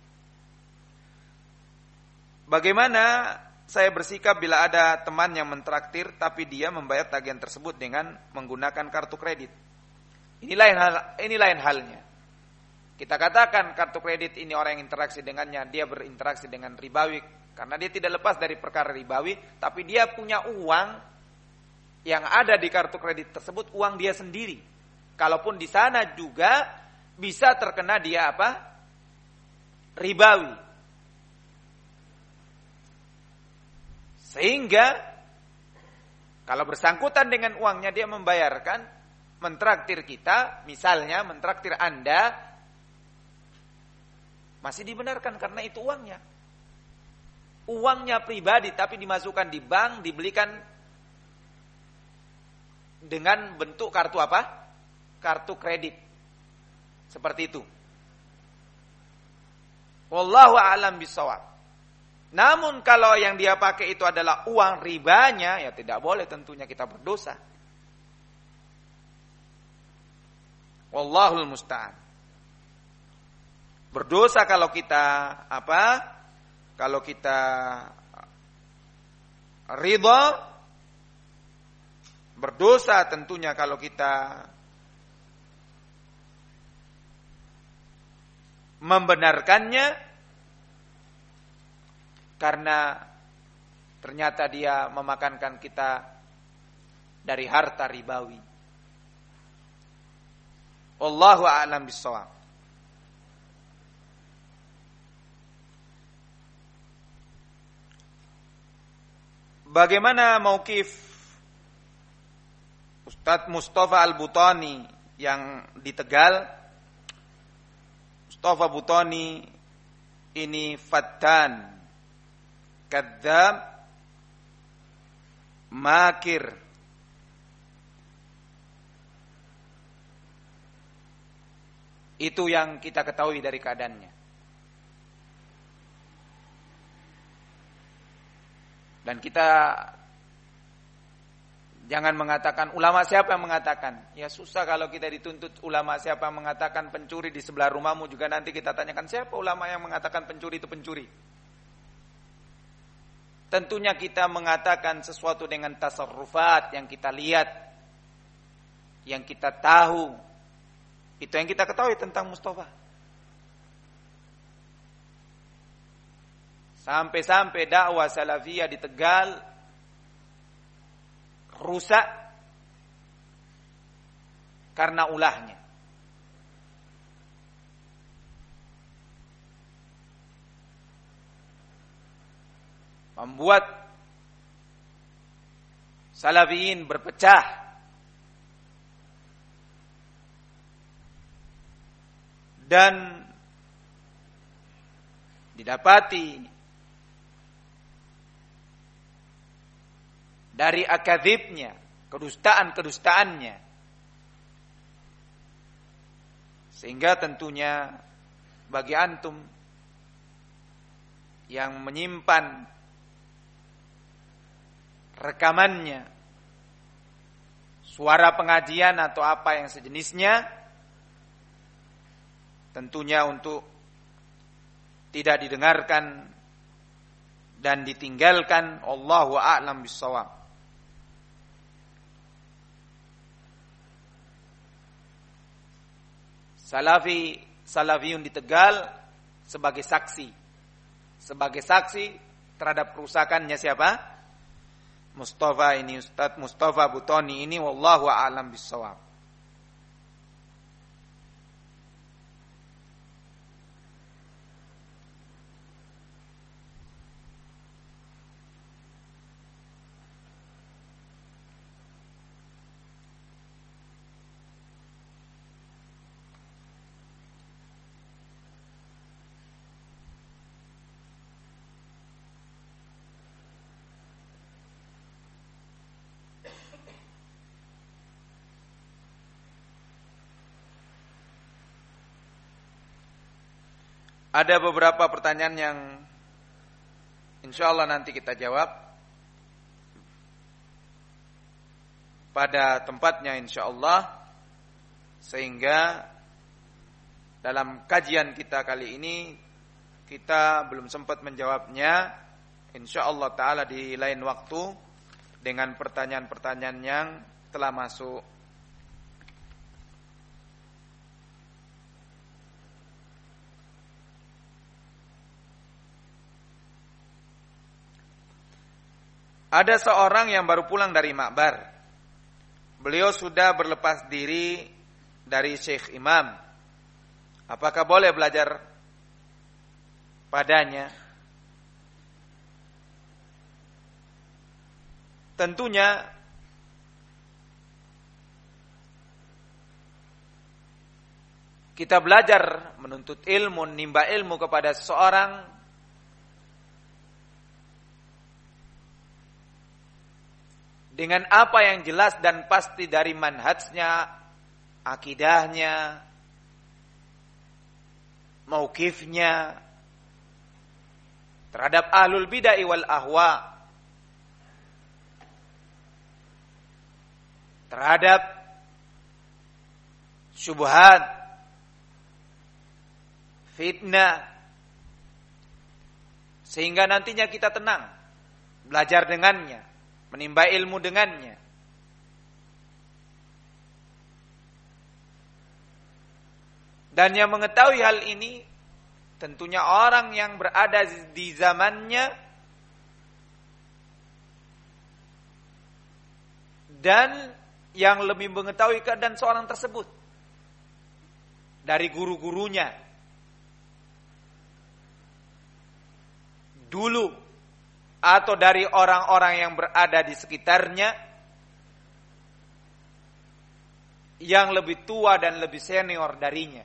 Bagaimana saya bersikap bila ada teman yang mentraktir tapi dia membayar tagihan tersebut dengan menggunakan kartu kredit? Ini lain halnya. Kita katakan kartu kredit ini orang yang interaksi dengannya, dia berinteraksi dengan ribawi karena dia tidak lepas dari perkara ribawi, tapi dia punya uang yang ada di kartu kredit tersebut uang dia sendiri. Kalaupun di sana juga bisa terkena dia apa? Ribawi. Sehingga kalau bersangkutan dengan uangnya dia membayarkan, mentraktir kita, misalnya mentraktir Anda, masih dibenarkan karena itu uangnya. Uangnya pribadi tapi dimasukkan di bank, dibelikan dengan bentuk kartu apa? Kartu kredit. Seperti itu. Wallahu a'lam bishawab. Namun kalau yang dia pakai itu adalah uang ribanya, ya tidak boleh tentunya, kita berdosa. Wallahul musta'an. Berdosa kalau kita Kalau kita ridha. Berdosa tentunya kalau kita membenarkannya. Karena ternyata dia memakankan kita dari harta ribawi. Wallahu a'lam bishawab. Bagaimana mauqif Ustadz Mustafa Al-Butani yang di Tegal? Mustafa Butani ini fattan, kadzab, makir. Itu yang kita ketahui dari keadaannya. Dan kita jangan mengatakan ulama siapa yang mengatakan. Ya susah kalau kita dituntut ulama siapa yang mengatakan pencuri di sebelah rumahmu, juga nanti kita tanyakan siapa ulama yang mengatakan pencuri itu pencuri. Tentunya kita mengatakan sesuatu dengan tasarrufat yang kita lihat, yang kita tahu. Itu yang kita ketahui tentang Mustafa. Sampai-sampai dakwah salafiyah di Tegal rusak karena ulahnya. membuat salafiyin berpecah, dan didapati dari akadzibnya, kedustaan-kedustaannya, sehingga tentunya bagi antum yang menyimpan rekamannya, suara pengajian atau apa yang sejenisnya, tentunya untuk tidak didengarkan dan ditinggalkan. Allahu a'lam bissawab. Salafiyun di Tegal sebagai saksi terhadap kerusakannya siapa? Mustafa ini, Ustadz Mustafa Butoni ini, wallahu a'lam bissawab. Ada beberapa pertanyaan yang insya Allah nanti kita jawab pada tempatnya insya Allah, sehingga dalam kajian kita kali ini kita belum sempat menjawabnya. Insya Allah Ta'ala di lain waktu dengan pertanyaan-pertanyaan yang telah masuk. Ada seorang yang baru pulang dari makbar. Beliau sudah berlepas diri dari Syekh Imam. Apakah boleh belajar padanya? Tentunya kita belajar menuntut ilmu, menimba ilmu kepada seseorang dengan apa yang jelas dan pasti dari manhajnya, akidahnya, mauqifnya terhadap ahlul bid'ah wal ahwa, terhadap syubhat, fitnah, sehingga nantinya kita tenang belajar dengannya, menimba ilmu dengannya. Dan yang mengetahui hal ini tentunya orang yang berada di zamannya dan yang lebih mengetahui keadaan seorang tersebut dari guru-gurunya dulu atau dari orang-orang yang berada di sekitarnya yang lebih tua dan lebih senior darinya.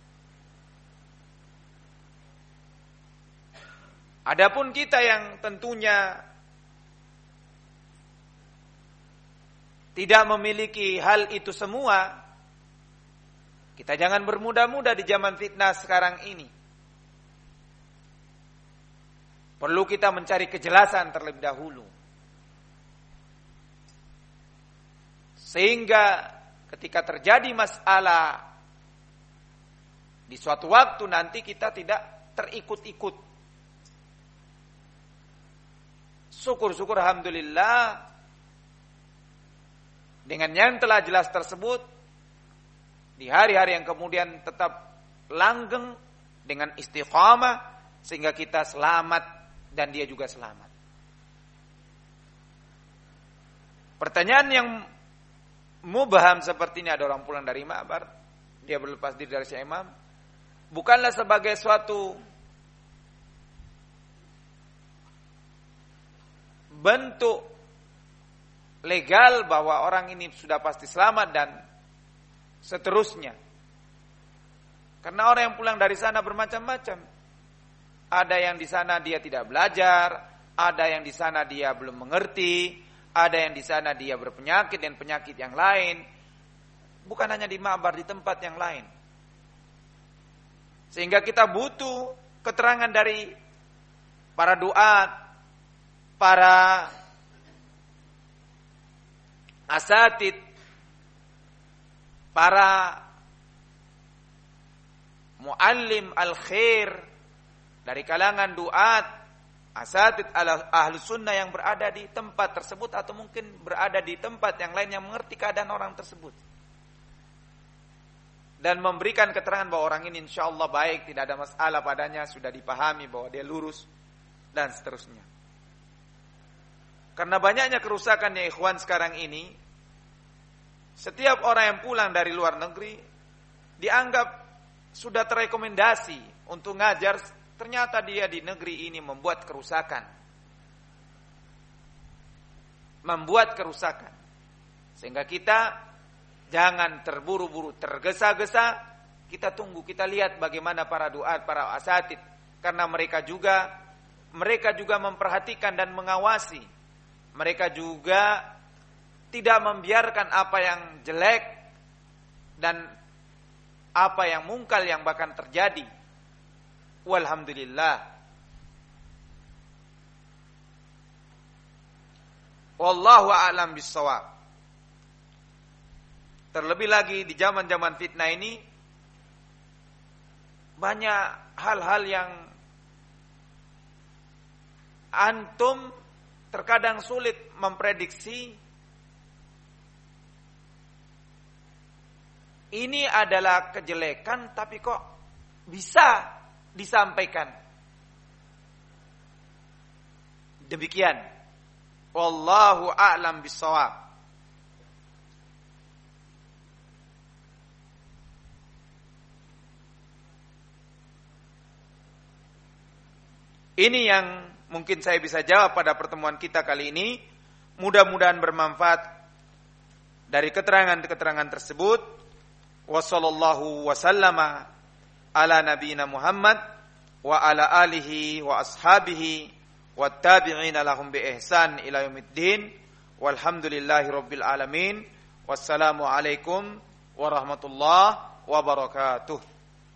Adapun kita yang tentunya tidak memiliki hal itu semua, kita jangan bermudah-mudah di zaman fitnah sekarang ini. Perlu kita mencari kejelasan terlebih dahulu, sehingga ketika terjadi masalah di suatu waktu nanti kita tidak terikut-ikut. Syukur-syukur alhamdulillah dengan yang telah jelas tersebut, di hari-hari yang kemudian tetap langgeng dengan istiqamah sehingga kita selamat dan dia juga selamat. Pertanyaan yang mubham seperti ini, ada orang pulang dari makbar, dia berlepas diri dari Syekh Imam, bukanlah sebagai suatu bentuk legal bahwa orang ini sudah pasti selamat dan seterusnya. Karena orang yang pulang dari sana bermacam-macam. Ada yang di sana dia tidak belajar, ada yang di sana dia belum mengerti, ada yang di sana dia berpenyakit dan penyakit yang lain. Bukan hanya di ma'bar, di tempat yang lain. Sehingga kita butuh keterangan dari para duat, para asatid, para muallim al-khair dari kalangan duat, asatid ahlu sunnah yang berada di tempat tersebut atau mungkin berada di tempat yang lain yang mengerti keadaan orang tersebut. Dan memberikan keterangan bahwa orang ini insyaallah baik, tidak ada masalah padanya, sudah dipahami bahwa dia lurus dan seterusnya. Karena banyaknya kerusakan ya ikhwan sekarang ini, setiap orang yang pulang dari luar negeri dianggap sudah terekomendasi untuk ngajar, ternyata dia di negeri ini membuat kerusakan. Sehingga kita jangan terburu-buru, tergesa-gesa. Kita tunggu, kita lihat bagaimana para duat, para asatid. Karena mereka juga memperhatikan dan mengawasi. Mereka juga tidak membiarkan apa yang jelek dan apa yang mungkal yang bahkan terjadi. Walhamdulillah. Wallahu a'lam bissawab. Terlebih lagi di zaman-zaman fitnah ini banyak hal-hal yang antum terkadang sulit memprediksi. Ini adalah kejelekan tapi kok bisa disampaikan. Demikian. Wallahu a'lam bissawab. Ini yang mungkin saya bisa jawab pada pertemuan kita kali ini. Mudah-mudahan bermanfaat dari keterangan-keterangan tersebut. Wassallallahu wasallama ala nabiyina Muhammad wa ala alihi wa ashabihi wa tabi'ina lahum bi ihsan ila yaumiddin. Walhamdulillahi rabbil alamin. Wassalamu alaikum warahmatullahi wabarakatuh.